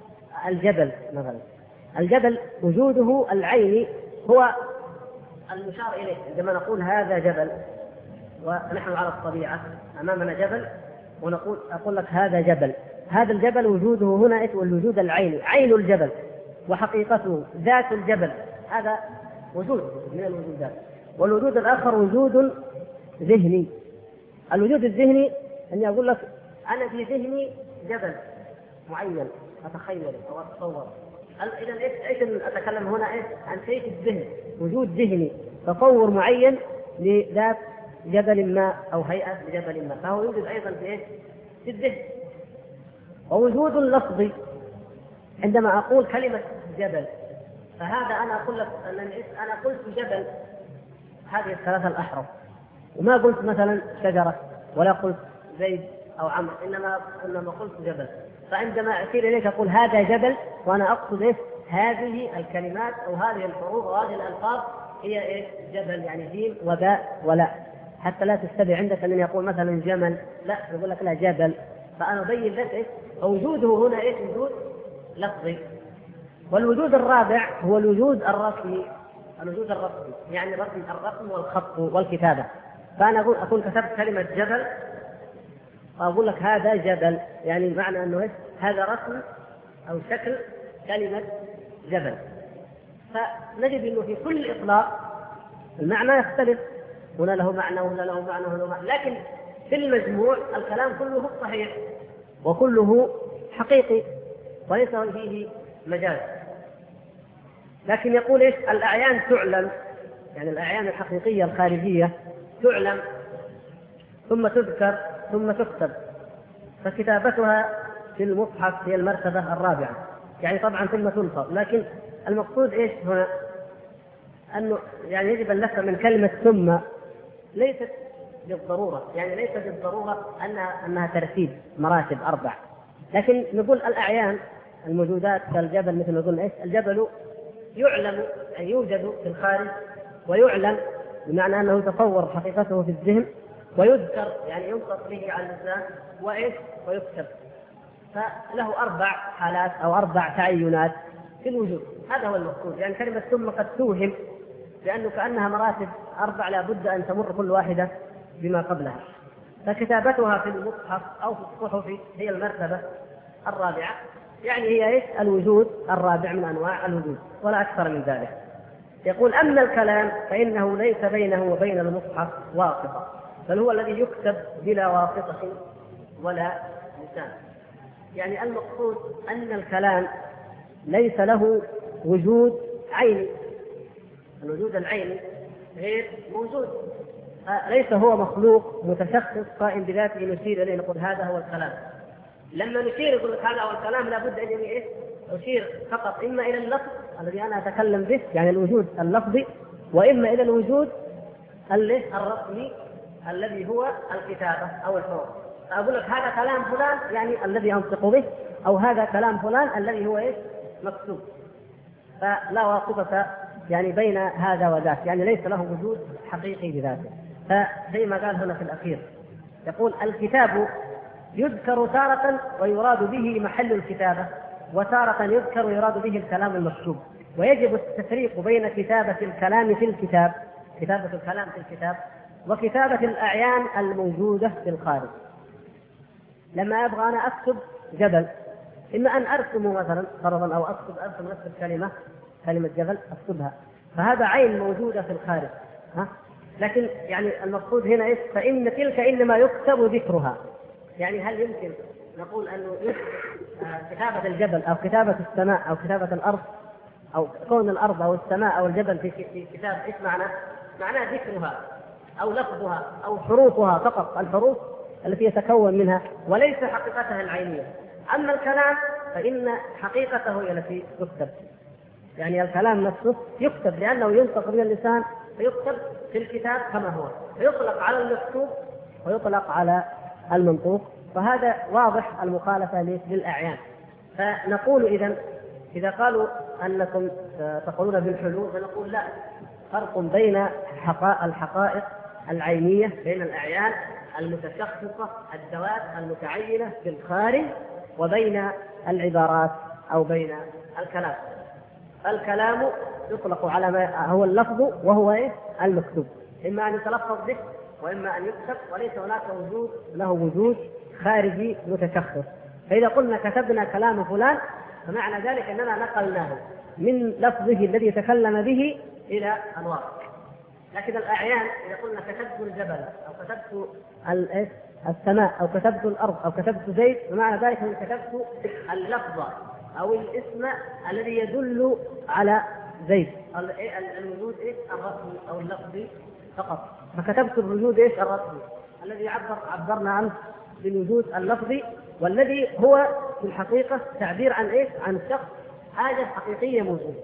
الجبل وجوده العيني هو المشار إليه. عندما نقول هذا جبل ونحن على الطبيعة أمامنا جبل أقول لك هذا جبل، هذا الجبل وجوده هنا اسمه الوجود العيني، عين الجبل وحقيقته ذات الجبل، هذا وجود من الوجودات. والوجود الآخر وجود ذهني. الوجود الذهني أن يقول لك أنا في ذهني جبل معين أتخيل أو أتصور. إذا إيش أتكلم هنا عن شيء في الذهن، وجود ذهني، تصور معين لذات جبل ما أو هيئة لجبل ما، فهو يوجد أيضا في الذهن. ووجود لفظي، عندما أقول كلمة جبل فهذا أنا أقول لك أنا قلت جبل هذه 3 الأحرف، وما قلت مثلا شجرة ولا قلت زيد أو عمرو، إنما قلت جبل. فعندما أشير إليك أقول هذا جبل، وأنا أقصد هذه الكلمات أو هذه الحروف أو هذه الألفاظ هي جبل، يعني جيم وباء ولا، حتى لا تستبع عندك أن يقول مثلا جمل، لا يقول لك لا جبل. فأنا أبين لك وجوده هنا وجود لفظي. والوجود الرابع هو الوجود الرسمي، يعني الرسم والخط والكتابة. فأنا أقول كتبت كلمة جبل وأقول لك هذا جبل، يعني معنى أنه هذا رسم أو شكل كلمة جبل. فنجد أنه في كل إطلاق المعنى يختلف، هنا له معنى وهنا له معنى وهنا له معنى، لكن في المجموع الكلام كله صحيح وكله حقيقي. وليس فيه مجاز. لكن يقول إيش؟ الأعيان تعلم، يعني الأعيان الحقيقية الخارجية تعلم ثم تذكر ثم تكتب، فكتابتها في المصحف هي المرتبة الرابعة، يعني طبعا ثم تلفظ. لكن المقصود إيش هنا؟ أنه يعني يجب أن نفهم من كلمة ثم ليست بالضرورة، يعني ليس بالضرورة أنها ترتيب مراتب 4، لكن نقول الأعيان الموجودات كالجبل، مثل ما قلنا إيش؟ الجبل يعلم أن يوجد في الخارج، ويعلم بمعنى أنه يتصور حقيقته في الذهن، ويذكر يعني ينطق به على اللسان، وإيش؟ ويكتب. فله 4 حالات أو 4 تعينات في الوجود. هذا هو المقصود. يعني كلمة ثم قد توهم، لأنه كأنها مراتب 4 لا بد أن تمر كل واحدة بما قبلها. فكتابتها في المصحف أو في الصحف هي المرتبة الرابعة، يعني هي إيش؟ الوجود الرابع من أنواع الوجود، ولا أكثر من ذلك. يقول أما الكلام فإنه ليس بينه وبين المصحف واسطة، بل هو الذي يكتب بلا واسطة ولا لسان. يعني المقصود أن الكلام ليس له وجود عيني، الوجود العيني غير موجود، ليس هو مخلوق متشخص قائم بذاته نشير إليه نقول هذا هو الكلام. لما نشير يقول هذا هو الكلام لابد أن إيه؟ أشير فقط إما إلى اللفظ الذي أنا أتكلم به، يعني الوجود اللفظي، وإما إلى الوجود الرسمي الذي هو الكتابة أو الحروف. أقول لك هذا كلام فلان يعني الذي أنطق به، أو هذا كلام فلان الذي هو إيه؟ مكتوب. فلا واسطة يعني بين هذا وذاك، يعني ليس له وجود حقيقي بذاته. فزي ما قال هنا في الأخير يقول الكتاب يذكر تارة ويراد به محل الكتابة، وتارة يذكر ويراد به الكلام المكتوب. ويجب التفريق بين كتابة الكلام في الكتاب، كتابة الكلام في الكتاب، وكتابة الأعيان الموجودة في الخارج. لما أبغى أنا أكتب جبل، إما أن أرسمه مثلا فرضا، أو أرسم نفس كلمة جبل أكتبها، فهذا عين موجودة في الخارج. لكن يعني المقصود هنا إيش؟ فإن تلك إنما يكتب ذكرها. يعني هل يمكن نقول أنه كتابة الجبل أو كتابة السماء أو كتابة الأرض أو كون الأرض أو السماء أو الجبل في كتاب إيش معناه ذكرها أو لفظها أو حروفها فقط، الحروف التي يتكون منها، وليس حقيقتها العينية. أما الكلام فإن حقيقته هي التي تكتب، يعني الكلام نفسه يكتب لأنه ينطق من اللسان، فيكتب في الكتاب كما هو، فيطلق على المكتوب ويطلق على المنطوق. فهذا واضح المخالفة للأعيان. فنقول إذا قالوا أنكم تقولون بالحلول، فنقول لا، فرق بين الحقائق العينية، بين الأعيان المتشخصة الذوات المتعينة في الخارج، وبين العبارات أو بين الكلام. الكلام يطلق على ما هو اللفظ وهو المكتوب، إما أن يتلفظ به وإما أن يكتب، وليس هناك له وجود خارجي متشخص. فإذا قلنا كتبنا كلام فلان فمعنى ذلك أننا نقلناه من لفظه الذي تكلم به إلى الواقع. لكن الأعيان إذا قلنا كتبت الجبل أو كتبت السماء أو كتبت الأرض أو كتبت زيد، فمعنى ذلك أن كتبت اللفظ أو الاسم الذي يدل على زيد، الوجود الرسمي أو اللفظي فقط. فكتبت الوجود الرسمي الذي عبرنا عنه بالوجود اللفظي، والذي هو في الحقيقة تعبير عن شخص، حاجة حقيقية موجودة.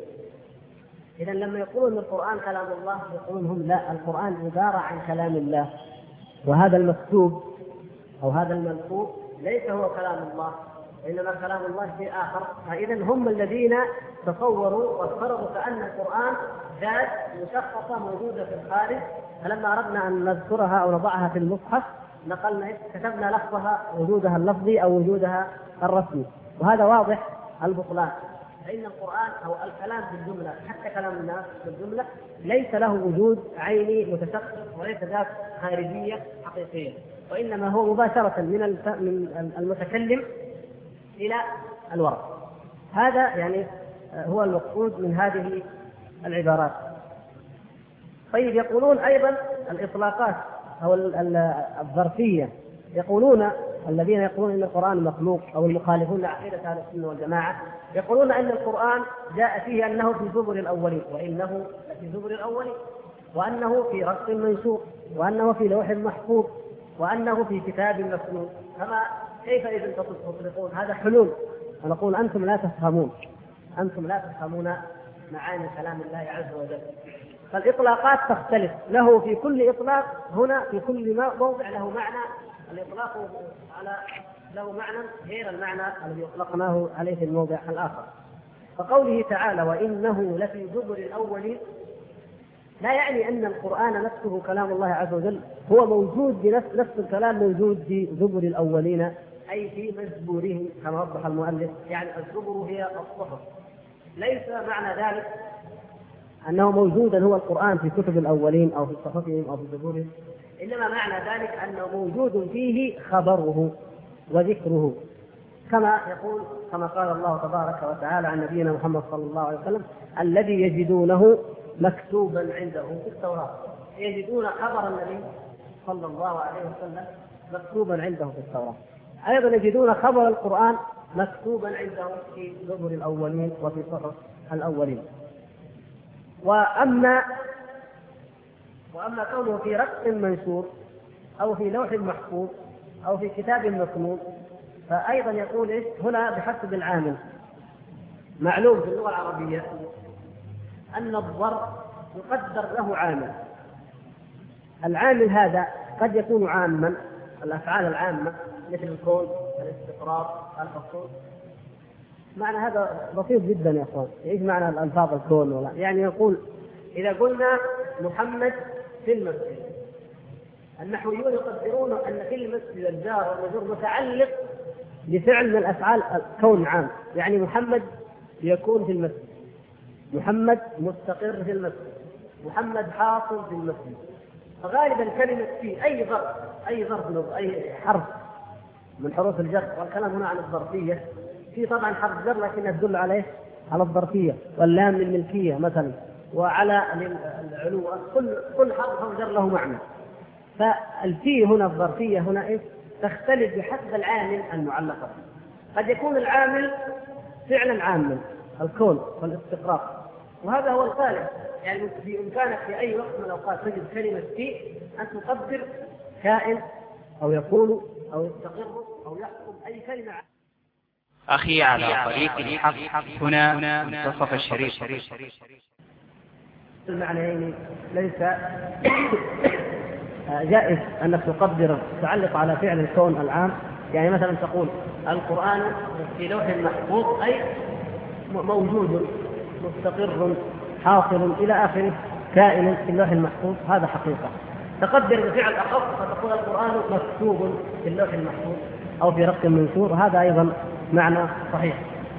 إذا لما يقولون ان القرآن كلام الله، يقولون هم لا، القرآن عبارة عن كلام الله، وهذا المكتوب أو هذا المنقوب ليس هو كلام الله، إنما كلام الله شيء آخر. فإذا هم الذين تصوروا وافترضوا كأن القرآن ذات مشخصة موجودة في الخارج، فلما أردنا أن نذكرها أو نضعها في المصحف نقلنا كتبنا لفظها، وجودها اللفظي أو وجودها الرسمي، وهذا واضح البطلان. فإن القرآن أو الكلام بالجملة، حتى كلام الناس بالجملة، ليس له وجود عيني متشخص، وليس ذات خارجية حقيقية، وإنما هو مباشرة من المتكلم إلى الورق. هذا يعني هو المقصود من هذه العبارات. طيب، يقولون أيضا الإطلاقات أو الظرفية، يقولون الذين يقولون ان القرآن مخلوق او المخالفون لعقيدة اهل السنة والجماعة يقولون ان القرآن جاء فيه انه في زبر الاولين، وانه في زبر الاولين، وانه في رق منشور، وانه في لوح محفوظ، وانه في كتاب مسنون. فما كيف اذا تطلقون هذا حلول؟ ونقول انتم لا تفهمون، انتم لا تفهمون معاني كلام الله عز وجل. فالإطلاقات تختلف، له في كل إطلاق هنا في كل موضع له معنى، الإطلاق على له معنى غير المعنى الذي أطلقناه عليه في الموضع الآخر. فقوله تعالى وإنه لفي زبر الأولين لا يعني أن القرآن نفسه كلام الله عز وجل هو موجود بنفس الكلام موجود في زبر الأولين أي في مزبورهم كما وضح المؤلف، يعني الزبر هي الصحف. ليس معنى ذلك أنه موجودا هو القرآن في كتب الأولين أو في صحفهم أو في زبورهم، إنما معنى ذلك أنه موجود فيه خبره وذكره، كما قال الله تبارك وتعالى عن نبينا محمد صلى الله عليه وسلم الذي يجدونه مكتوبا عنده في التوراة. يجدون خبر النبي صلى الله عليه وسلم مكتوبا عنده في التوراة، أيضا يجدون خبر القرآن مكتوبا عنده في زبر الأولين وفي صحف الأولين. وأما كونه في رق منشور أو في لوح محفوظ أو في كتاب مسنون فأيضا يقول هنا بحسب العامل. معلوم في اللغة العربية أن الظرف يقدر له عامل، العامل هذا قد يكون عاما، الأفعال العامة مثل الكون، الاستقرار، الحصول. معنى هذا بسيط جدا يا اخوان. ايش معنى الالفاظ الكون؟ ولا يعني يقول اذا قلنا محمد في المسجد، النحويون يقدرون ان كلمه الجار والمجرور متعلق بفعل من الافعال الكون عام، يعني محمد يكون في المسجد، محمد مستقر في المسجد، محمد حاصل في المسجد. فغالبا كلمه في اي ظرف اي حرف من حروف الجر، والكلام هنا عن الظرفيه، في طبعا حرف جر لكن يدل عليه على الظرفيه، واللام للملكيه مثلا، وعلى العلو، كل حرف جر له معنى. فالفي هنا الظرفيه هنا تختلف بحسب العامل المعلق. قد يكون العامل فعلا عاما الكون والاستقرار، وهذا هو الغالب، يعني بإمكانك في أي وقت من الأوقات تجد كلمة في أن تقدر كائن أو يكون أو يستقر أو يحكم أي كلمة. أخي على طريق الحق هنا منتصف الشريط. المعنيين ليس جائز أنك تقدر تعلق على فعل الكون العام، يعني مثلا تقول القرآن في لوح محفوظ أي موجود مستقر حاصل إلى آخره كائن في اللوح المحفوظ، هذا حقيقة. تقدر بفعل أخف فتقول القرآن مكتوب في اللوح المحفوظ أو في رق منشور، هذا أيضا معنى صحيح.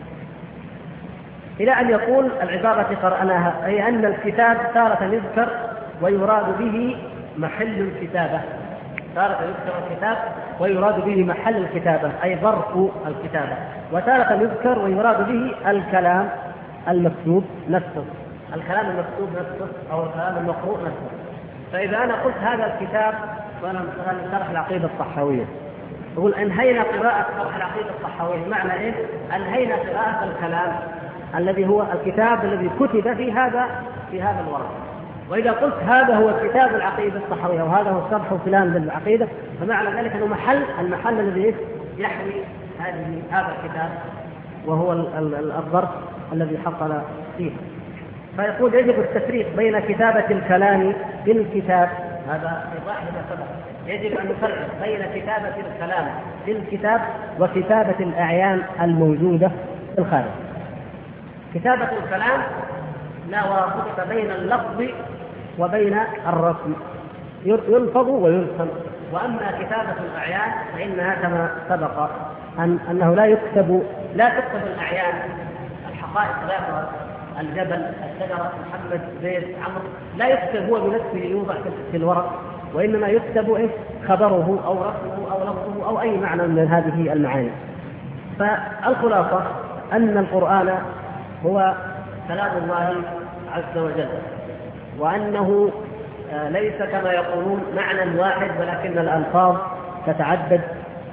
إلى أن يقول العبارة قرأناها أي أن الكتاب تارة يذكر ويراد به محل الكتابة، تارة يذكر الكتاب ويراد به محل الكتابة أي ظرف الكتابة، وتارة يذكر ويراد به الكلام المكتوب نفسه، الكلام المكتوب نفسه أو الكلام المقروء نفسه. فإذا أنا قلت هذا الكتاب وأنا مثلا شرح العقيدة الطحاوية، يقول انهينا قراءة شرح العقيدة الطحاوية، معنى ايه؟ انهينا قراءة الكلام الذي هو الكتاب الذي كتب في هذا الورق. واذا قلت هذا هو كتاب العقيدة الطحاوية وهذا هو شرح فلان للعقيدة، فمعنى ذلك انه المحل الذي يحوي هذا الكتاب وهو الظرف الذي حصل فيه. فيقول يجب التفريق بين كتابة الكلام في الكتاب، هذا إيضاح لما سبق، يجب أن نفرق بين كتابة الكلام في الكتاب وكتابة الأعيان الموجودة في الخارج. كتابة الكلام لا واسطة بين اللفظ وبين الرسم، يلفظ ويرسم. وأما كتابة الأعيان فإنها كما سبق أنه لا تكتب الأعيان، الحقائق لا، الجبل، الشجرة، محمد، زيد، عمرو، لا يكتب هو بنفسه يوضع في الورق، وإنما يكتب خبره أو رسمه أو لفظه أو أي معنى من هذه المعاني. فالخلاصة أن القرآن هو كلام الله عز وجل، وأنه ليس كما يقولون معنى واحد، ولكن الألفاظ تتعدد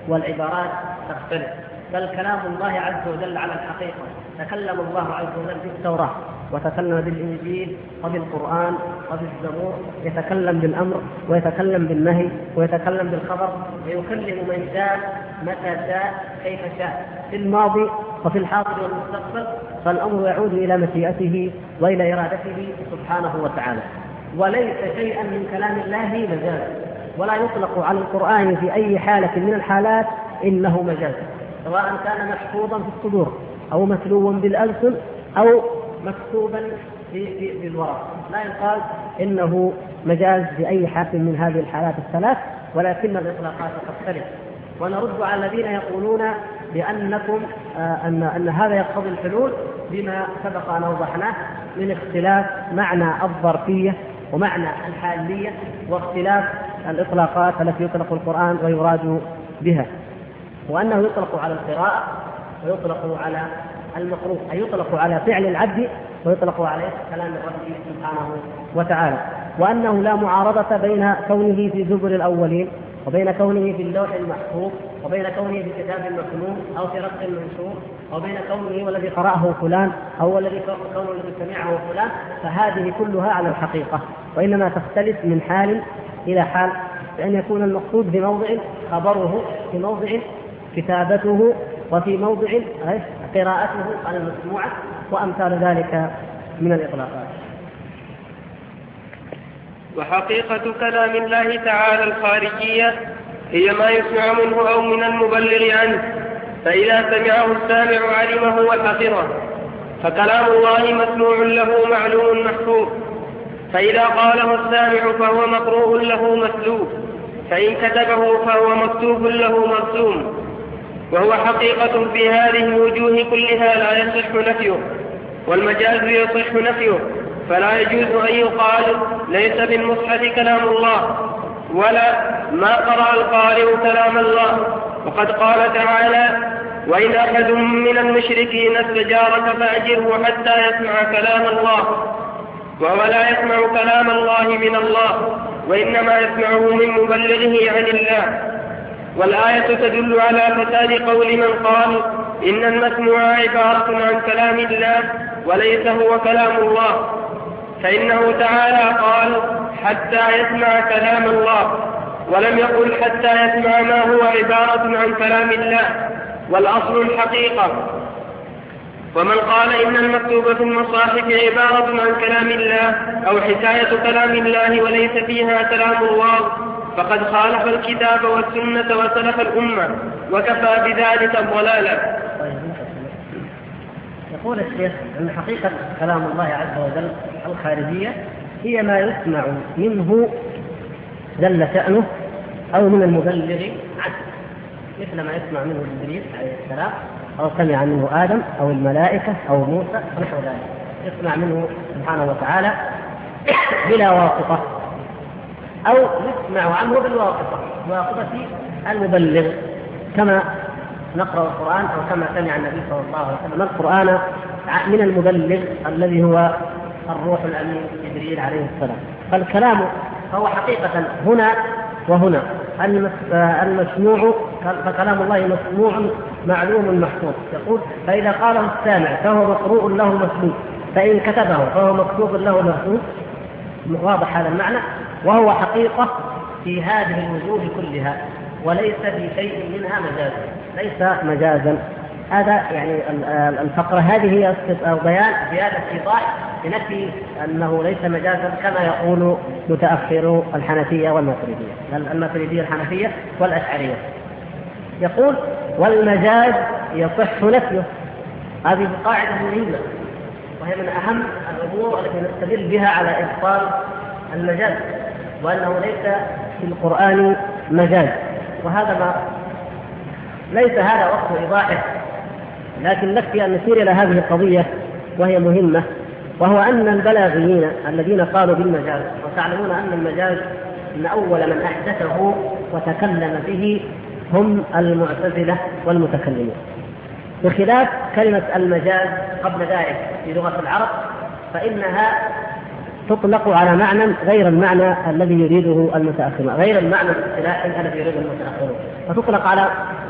والعبارات تختلف، بل كلام الله عز وجل على الحقيقة. تكلم الله عز وجل بالتوراة، وتكلم بالإنجيل وبالقرآن وبالزبور، يتكلم بالأمر ويتكلم بالنهي ويتكلم بالخبر، ويكلم من شاء متى شاء كيف شاء، في الماضي وفي الحاضر والمستقبل، فالأمر يعود إلى مشيئته وإلى إرادته سبحانه وتعالى. وليس شيئا من كلام الله مجاز، ولا يطلق على القرآن في أي حالة من الحالات إنه مجاز، سواء كان محفوظا في الصدور أو متلوا بالألسن أو مكتوبا في الورق، لا يقال إنه مجاز بأي حال من هذه الحالات الثلاث، ولكن الإطلاقات تختلف. ونرد على الذين يقولون بأنكم أن هذا يقتضي الحلول بما سبق أن أوضحناه من اختلاف معنى الظرفية ومعنى الحالية، واختلاف الإطلاقات التي يطلق القرآن ويراد بها، وأنه يطلق على القراءة ويطلق على المقروء، أي يطلق على فعل العبد ويطلق عليه كلام الرب سبحانه وتعالى، وأنه لا معارضة بين كونه في زبر الأولين وبين كونه في اللوح المحفوظ وبين كونه في كتاب مكنون أو في رق منشور، أو بين كونه والذي قرأه فلان أو الذي كونه الذي سمعه فلان، فهذه كلها على الحقيقة، وإنما تختلف من حال إلى حال، بأن يكون المقصود في موضع خبره، في موضع كتابته، وفي موضع قراءته المسموعة، وأمثال ذلك من الإطلاقات. وحقيقة كلام الله تعالى الخارجية هي ما يسمع منه أو من المبلغ عنه، فإذا سمعه السامع علمه وحفظه، فكلام الله مسموع له معلوم محفوظ، فإذا قاله السامع فهو مقروء له مسلوب، فإن كتبه فهو مكتوب له مرسوم، وهو حقيقة في هذه الوجوه كلها لا يصح نفيه، والمجاز يصح نفيه، فلا يجوز أن يقال ليس بالمصحف كلام الله، ولا ما قرأ القارئ كلام الله. وقد قال تعالى: وإن أحد من المشركين استجارك فأجره حتى يسمع كلام الله، وهو لا يسمع كلام الله من الله، وإنما يسمعه من مبلغه عن الله. والآية تدل على فساد قول من قال إن المسموع عبارة عن كلام الله وليس هو كلام الله، فإنه تعالى قال حتى يسمع كلام الله، ولم يقل حتى يسمع ما هو عبارة عن كلام الله، والأصل الحقيقة. ومن قال إن المكتوب في المصاحف عبارة عن كلام الله أو حكاية كلام الله وليس فيها كلام الله فقد خالف الكتاب والسنة وسلف الأمة، وكفى بذلك ضلالا. يقول الشيخ أن حقيقة كلام الله عز وجل الخارجية هي ما يسمع منه جل شأنه أو من المبلغ عنه، مثل ما يسمع منه جبريل عليه السلام، أو سمع منه آدم أو الملائكة أو موسى ونحو ذلك، يسمع منه سبحانه وتعالى بلا واسطة، أو يسمع عنه بالواسطة، بواسطة المبلغ، كما نقرأ القرآن أو كما سمع النبي صلى الله عليه وسلم القرآن من المبلغ الذي هو الروح الأمين جبريل عليه السلام. فالكلام هو حقيقة هنا وهنا المسموع، فكلام الله مسموع معلوم محفوظ. يقول فإذا قاله السامع فهو مقروء له مسموع، فإن كتبه فهو مكتوب له محفوظ. واضح هذا المعنى، وهو حقيقة في هذه الوجوه كلها، وليس في شيء منها مجازا، ليس مجازا. هذا يعني الفقرة هذه هي بيان زيادة إيضاح لنفي أنه ليس مجازا كما يقول متأخر الحنفية والماتريدية، الحنفية والأشعرية. يقول والمجاز يصح نفيه، هذه قاعدة مهمة وهي من أهم الأمور التي نستدل بها على إبطال المجاز، وأنه ليس في القرآن مجاز، وهذا ما ليس هذا وقت إيضاحه، لكن نكفي أن نشير إلى هذه القضية وهي مهمة، وهو أن البلاغيين الذين قالوا بالمجاز، وتعلمون أن المجاز أن أول من أحدثه وتكلم به هم المعتزلة والمتكلمين، بخلاف كلمة المجاز قبل ذلك في لغة العرب، فإنها تطلق على معنى غير المعنى الذي يريده المتأخرون، غير المعنى الاصطلاحي الذي يريده المتأخرون، فتطلق على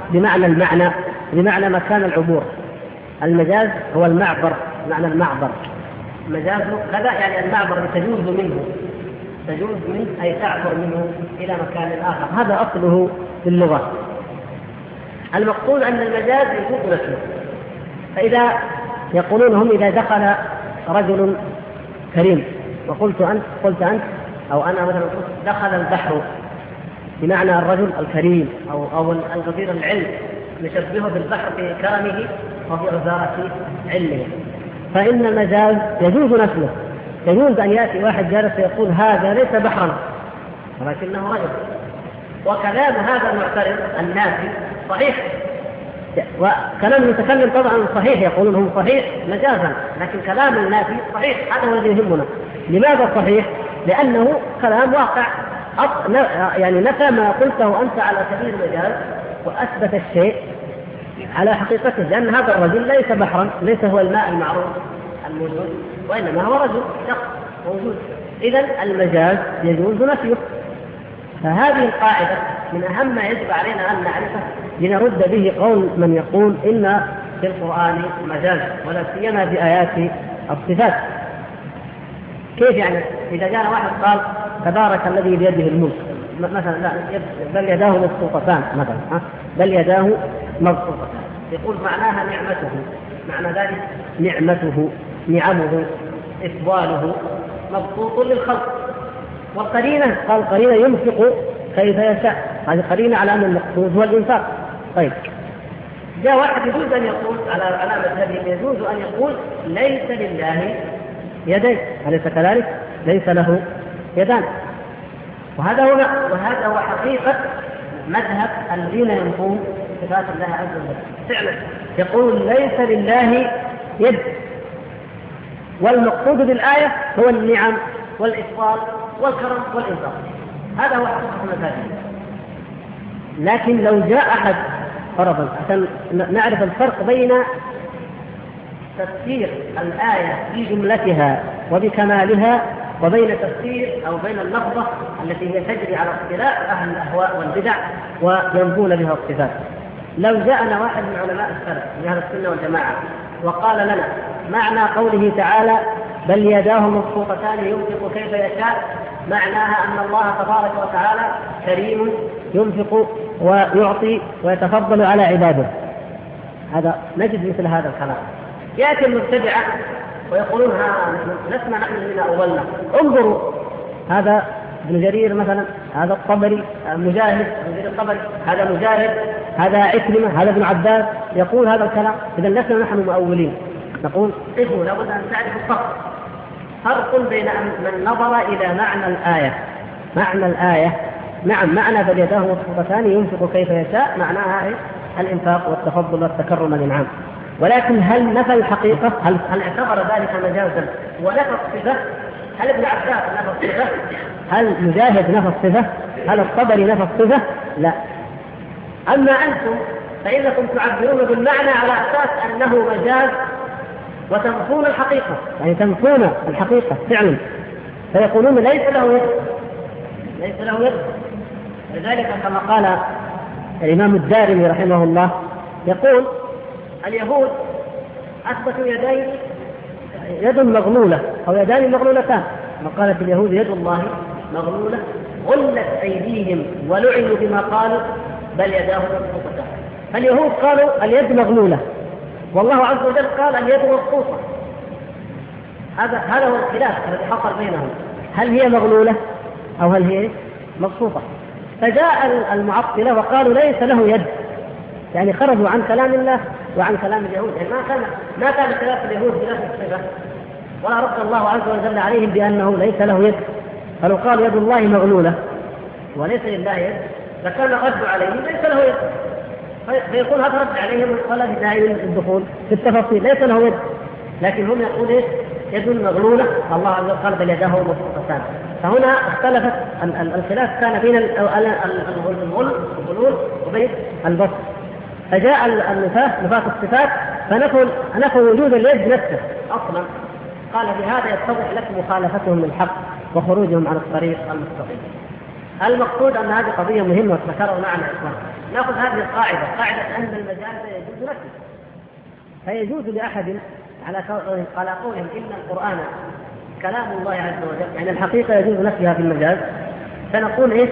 بمعنى مكان العبور. المجاز هو المعبر، معنى المعبر، مجاز كذا يعني المعبر تجوز منه أي تعبر منه إلى مكان آخر، هذا أصله في اللغة. المقصود أن المجاز يفوق نفسه. فإذا يقولون هم إذا دخل رجل كريم وقلت أنت أو أنا مثلا قلت دخل البحر، بمعنى الرجل الكريم أو الغزير العلم، نشبهه بالبحر في كرمه وفي غزارة علمه. فإن المجاز يجوز نفسه، يجوز أن يأتي واحد جالس يقول هذا ليس بحرا ولكنه رجل، وكلام هذا المعترض النافي صحيح، وكلام المتكلم طبعا صحيح، يقولون هو صحيح مجازا، لكن كلام النافي صحيح. هذا هو الذي يهمنا. لماذا صحيح؟ لأنه كلام واقع، يعني نفى ما قلته أنت على سبيل المجاز وأثبت الشيء على حقيقته، لأن هذا الرجل ليس بحرا، ليس هو الماء المعروف الموجود، وإنما هو رجل شخص موجود. إذن المجاز يجوز نفيه. فهذه القاعدة من أهم ما يجب علينا أن نعرفه لنرد به قول من يقول إن في القرآن مجاز، ولا سيما في آيات الصفات. كيف يعني؟ إذا جاء واحد قال تبارك الذي بيده الملك مثلا، لا بل يداه مبسوطتان مثلا، بل يداه مبسوطتان، يقول معناها نعمته، معنى ذلك نعمته، نعمه، إفضاله مبسوط للخلق. والقرينة قال قرينة ينفق كيف يشاء، هذه قرينة على أن المقصود هو الإنفاق. طيب جاء واحد يجوز أن يقول على مذهبه، يجوز أن يقول ليس لله يدين، أليس كذلك؟ ليس له يدان. وهذا هو حقيقة مذهب الذين ينفون صفات الله عز وجل. فعلا يقول ليس لله يد، والمقصود بالآية هو النعم والإفضال والكرم والإنفاق. هذا هو حقيقة مذهبه. لكن لو جاء أحد فرضا عشان نعرف الفرق بين تفسير الآية في جملتها وبكمالها وبين تفسير أو بين اللفظة التي هي تجري على اختلاف أهل الأهواء والبدع وينفون بها الصفات. لو جاءنا واحد من علماء السلف من أهل السنة والجماعة وقال لنا معنى قوله تعالى بل يداه مبسوطتان ينفق كيف يشاء، معناها أن الله تبارك وتعالى كريم ينفق ويعطي ويتفضل على عباده، هذا نجد مثل هذا الكلام. يأتي المبتدعة ويقولون لسنا نحن الذين أولنا، انظروا هذا ابن جرير مثلا، هذا الطبري مجاهد، الطبري هذا مجاهد، هذا عكرمة، هذا ابن عباس يقول هذا الكلام. إذا لسنا نحن مؤولين. نقول إذن لابد أن تعرف الفرق، فرق بين من نظر إلى معنى الآية. معنى الآية نعم معنى بل يداه مبسوطتان ينفق كيف يشاء، معناها الإنفاق والتفضل والتكرم للنعم. ولكن هل نفى الحقيقة؟ هل اعتبر ذلك مجازا ونفى الصفة؟ هل ابن عباس نفى الصفة؟ هل مجاهد نفى الصفة؟ هل الطبري نفى الصفة؟ لا. أما أنتم فإنكم تعبرون بالمعنى على أساس أنه مجاز وتنفون الحقيقة، يعني تنفون الحقيقة فعلا، فيقولون ليس له يد، ليس له يد. لذلك كما قال الإمام الدارمي رحمه الله يقول اليهود أثبتوا يدين، يد مغلولة أو يدان مغلولتان، وقالت اليهود يد الله مغلولة غلت أيديهم ولعنوا بما قالوا بل يداه مبسوطتان. فاليهود قالوا اليد مغلولة، والله عز وجل قال اليد مبسوطة. هذا هو الخلاف الذي حصل بينهم، هل هي مغلولة أو هل هي مبسوطة؟ فجاء المعطلة وقالوا ليس له يد، يعني خرجوا عن كلام الله وعن كلام اليهود. يعني ما كان خلاف اليهود بنفس الصفة، ولا رد الله عز وجل عليهم بأنه ليس له يد. فلو قال يد الله مغلولة وليس لله يد لكان رد عليهم ليس له يد، فيقول هذا رد عليهم ولا بداعي الدخول في التفاصيل، ليس له يد. لكن هم يقولون يد مغلولة، الله عز وجل قال بل يداه مبسوطتان. فهنا اختلفت الخلاف كان بين الغلول وبين البسط. فجاء نفاة الصفات فنفوا وجود اليد نفسه قال بهذا يتضح لك مخالفتهم للحق وخروجهم عن الطريق المستقيم. المقصود أن هذه قضية مهمة وتكرر معنا إخوان. نأخذ هذه القاعدة، قاعدة أن المجاز يجوز نفسه، فيجوز لأحد على قولهم إن القرآن كلام الله عز وجل، يعني الحقيقة يجوز نفسها في المجاز، فنقول إيش؟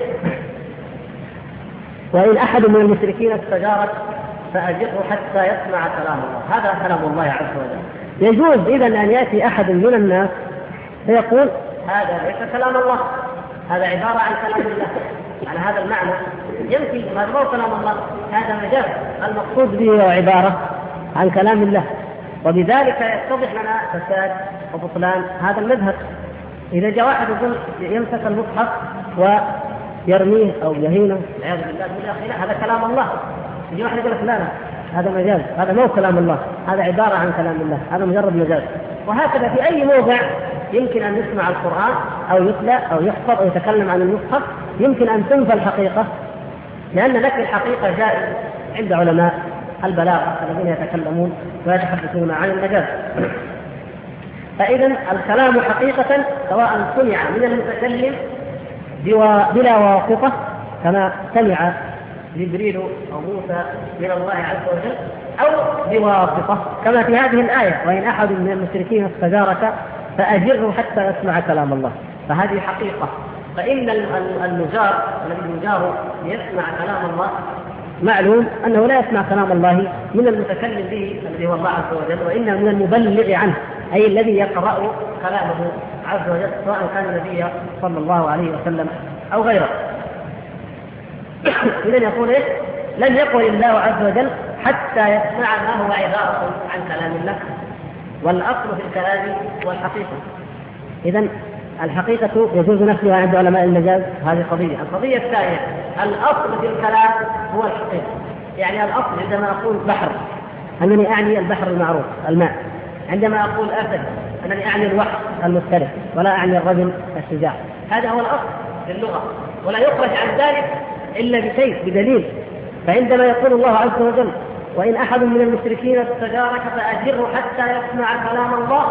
وإن أحد من المشركين استجارك فأجره حتى يسمع كلام الله. هذا كلام الله عز وجل. يجوز إذن أن يأتي أحد من الناس فيقول هذا ليس كلام الله، هذا عبارة عن كلام الله، على هذا المعنى يمكن هذا هو كلام الله، هذا مجاز، المقصود به هو عبارة عن كلام الله. وبذلك يتضح لنا فساد وبطلان هذا المذهب. إذا جاء واحد يقول يمسك المصحف ويرميه أو يهينه والعياذ بالله يقول يا أخي لا هذا كلام الله، يجي واحد يقول لك لا هذا مجاز، هذا مو كلام الله، هذا عبارة عن كلام الله، هذا مجرد مجاز. وهكذا في أي موضع يمكن أن نسمع القرآن أو يتلى أو يحفظ أو يتكلم عن المصحف يمكن أن تنفى الحقيقة، لأن نفي الحقيقة جائز عند علماء البلاغة الذين يتكلمون ويتحدثون عن المجاز. فإذا الكلام حقيقة سواء سمع من المتكلم بلا واسطة كما سمع جبريل أو موسى من الله عز وجل، أو بواسطة كما في هذه الآية وإن أحد من المشركين استجارك فأجره حتى يسمع كلام الله، فهذه حقيقة. فإن المجار الذي يجار ليسمع كلام الله معلوم أنه لا يسمع كلام الله من المتكلم به الذي هو الله عز وجل، وإنه من المبلغ عنه، أي الذي يقرأ كلامه عز وجل سواء كان النبي صلى الله عليه وسلم أو غيره. إذن يقول إيه؟ لن يقل الله عز وجل حتى يسمع ما هو عبارة عن كلام الله، والأصل في الكلام هو الحقيقة. إذن الحقيقة يجوز نفسها عند علماء المجاز، هذه قضية. القضية الثانية الأصل في الكلام هو الحقيقة، يعني الأصل عندما أقول بحر أنني أعني البحر المعروف الماء، عندما أقول أسد أنني أعني الوحش المفترس ولا أعني الرجل الشجاع، هذا هو الأصل في اللغة، ولا يخرج عن ذلك إلا بشيء بدليل. فعندما يقول الله عز وجل وإن أحد من المشركين استجارك فأجره حتى يسمع كلام الله،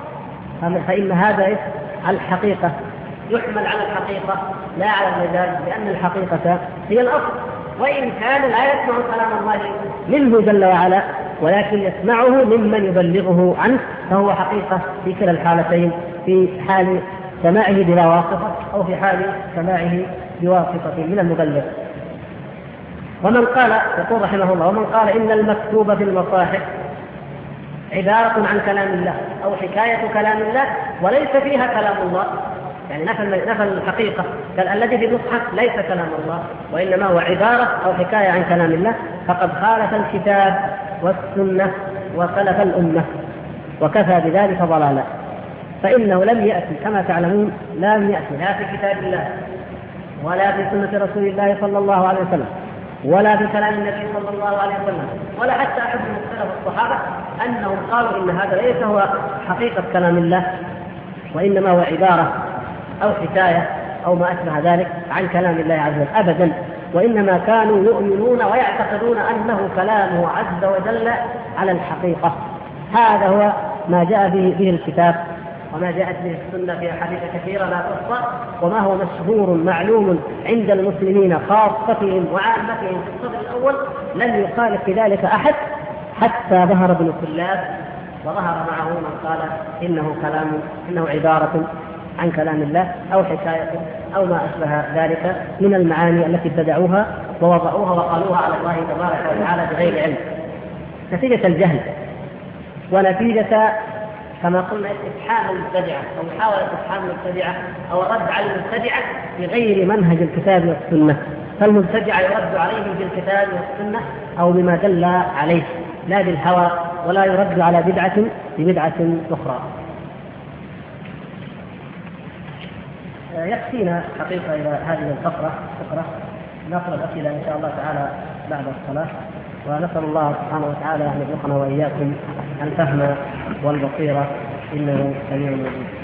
فإن هذا الحقيقة يحمل على الحقيقة لا على المجاز، لأن الحقيقة هي الأصل، وإن كان لا يسمع كلام الله منه جل وعلا ولكن يسمعه ممن يبلغه عنه، فهو حقيقة في كلا الحالتين، في حال سماعه بلا واسطة أو في حال سماعه بواسطة من المبلغ. ومن قال يقول رحمه الله ومن قال إن المكتوب في المصاحف عبارة عن كلام الله أو حكاية كلام الله وليس فيها كلام الله، يعني نفى الحقيقة، قال الذي في المصحف ليس كلام الله وإنما هو عبارة أو حكاية عن كلام الله، فقد خالف الكتاب والسنة وسلف الأمة وكفى بذلك ضلالا. فإنه لم يأتي كما تعلمون، لم يأتي لا في كتاب الله ولا في سنة رسول الله صلى الله عليه وسلم ولا في كلام النبي صلى الله عليه وسلم ولا حتى أحد من سلف الصحابة أنهم قالوا إن هذا ليس هو حقيقة كلام الله وإنما هو عبارة أو حكاية أو ما أشبه ذلك عن كلام الله عز وجل أبدا، وإنما كانوا يؤمنون ويعتقدون أنه كلامه عز وجل على الحقيقة. هذا هو ما جاء به الكتاب وما جاءت به السنة في أحاديث كثيرة لا تحصى، وما هو مشهور معلوم عند المسلمين خاصتهم وعامتهم في الصف الأول، لن يخالف في ذلك أحد حتى ظهر ابن كلاب وظهر معه من قال إنه عبارة عن كلام الله أو حكاية أو ما أشبه ذلك من المعاني التي ابتدعوها ووضعوها وقالوها على الله تبارك وتعالى بغير علم، نتيجة الجهل ونتيجة كما قلنا استفحام المبتدعة أو محاولة استفحام المبتدعة أو الرد على المبتدعة بغير منهج الكتاب والسنة. فالمبتدعة يرد عليهم بالكتاب والسنة أو بما دل عليه لا بالهوى، ولا يرد على بدعة ببدعة أخرى. يكفينا حقيقة إلى هذه الفقرة نأخذ الأسئلة إن شاء الله تعالى بعد الصلاة، ونسأل الله سبحانه وتعالى أن يرزقنا وإياكم الفهم والبصيرة إنه سميع مجيب.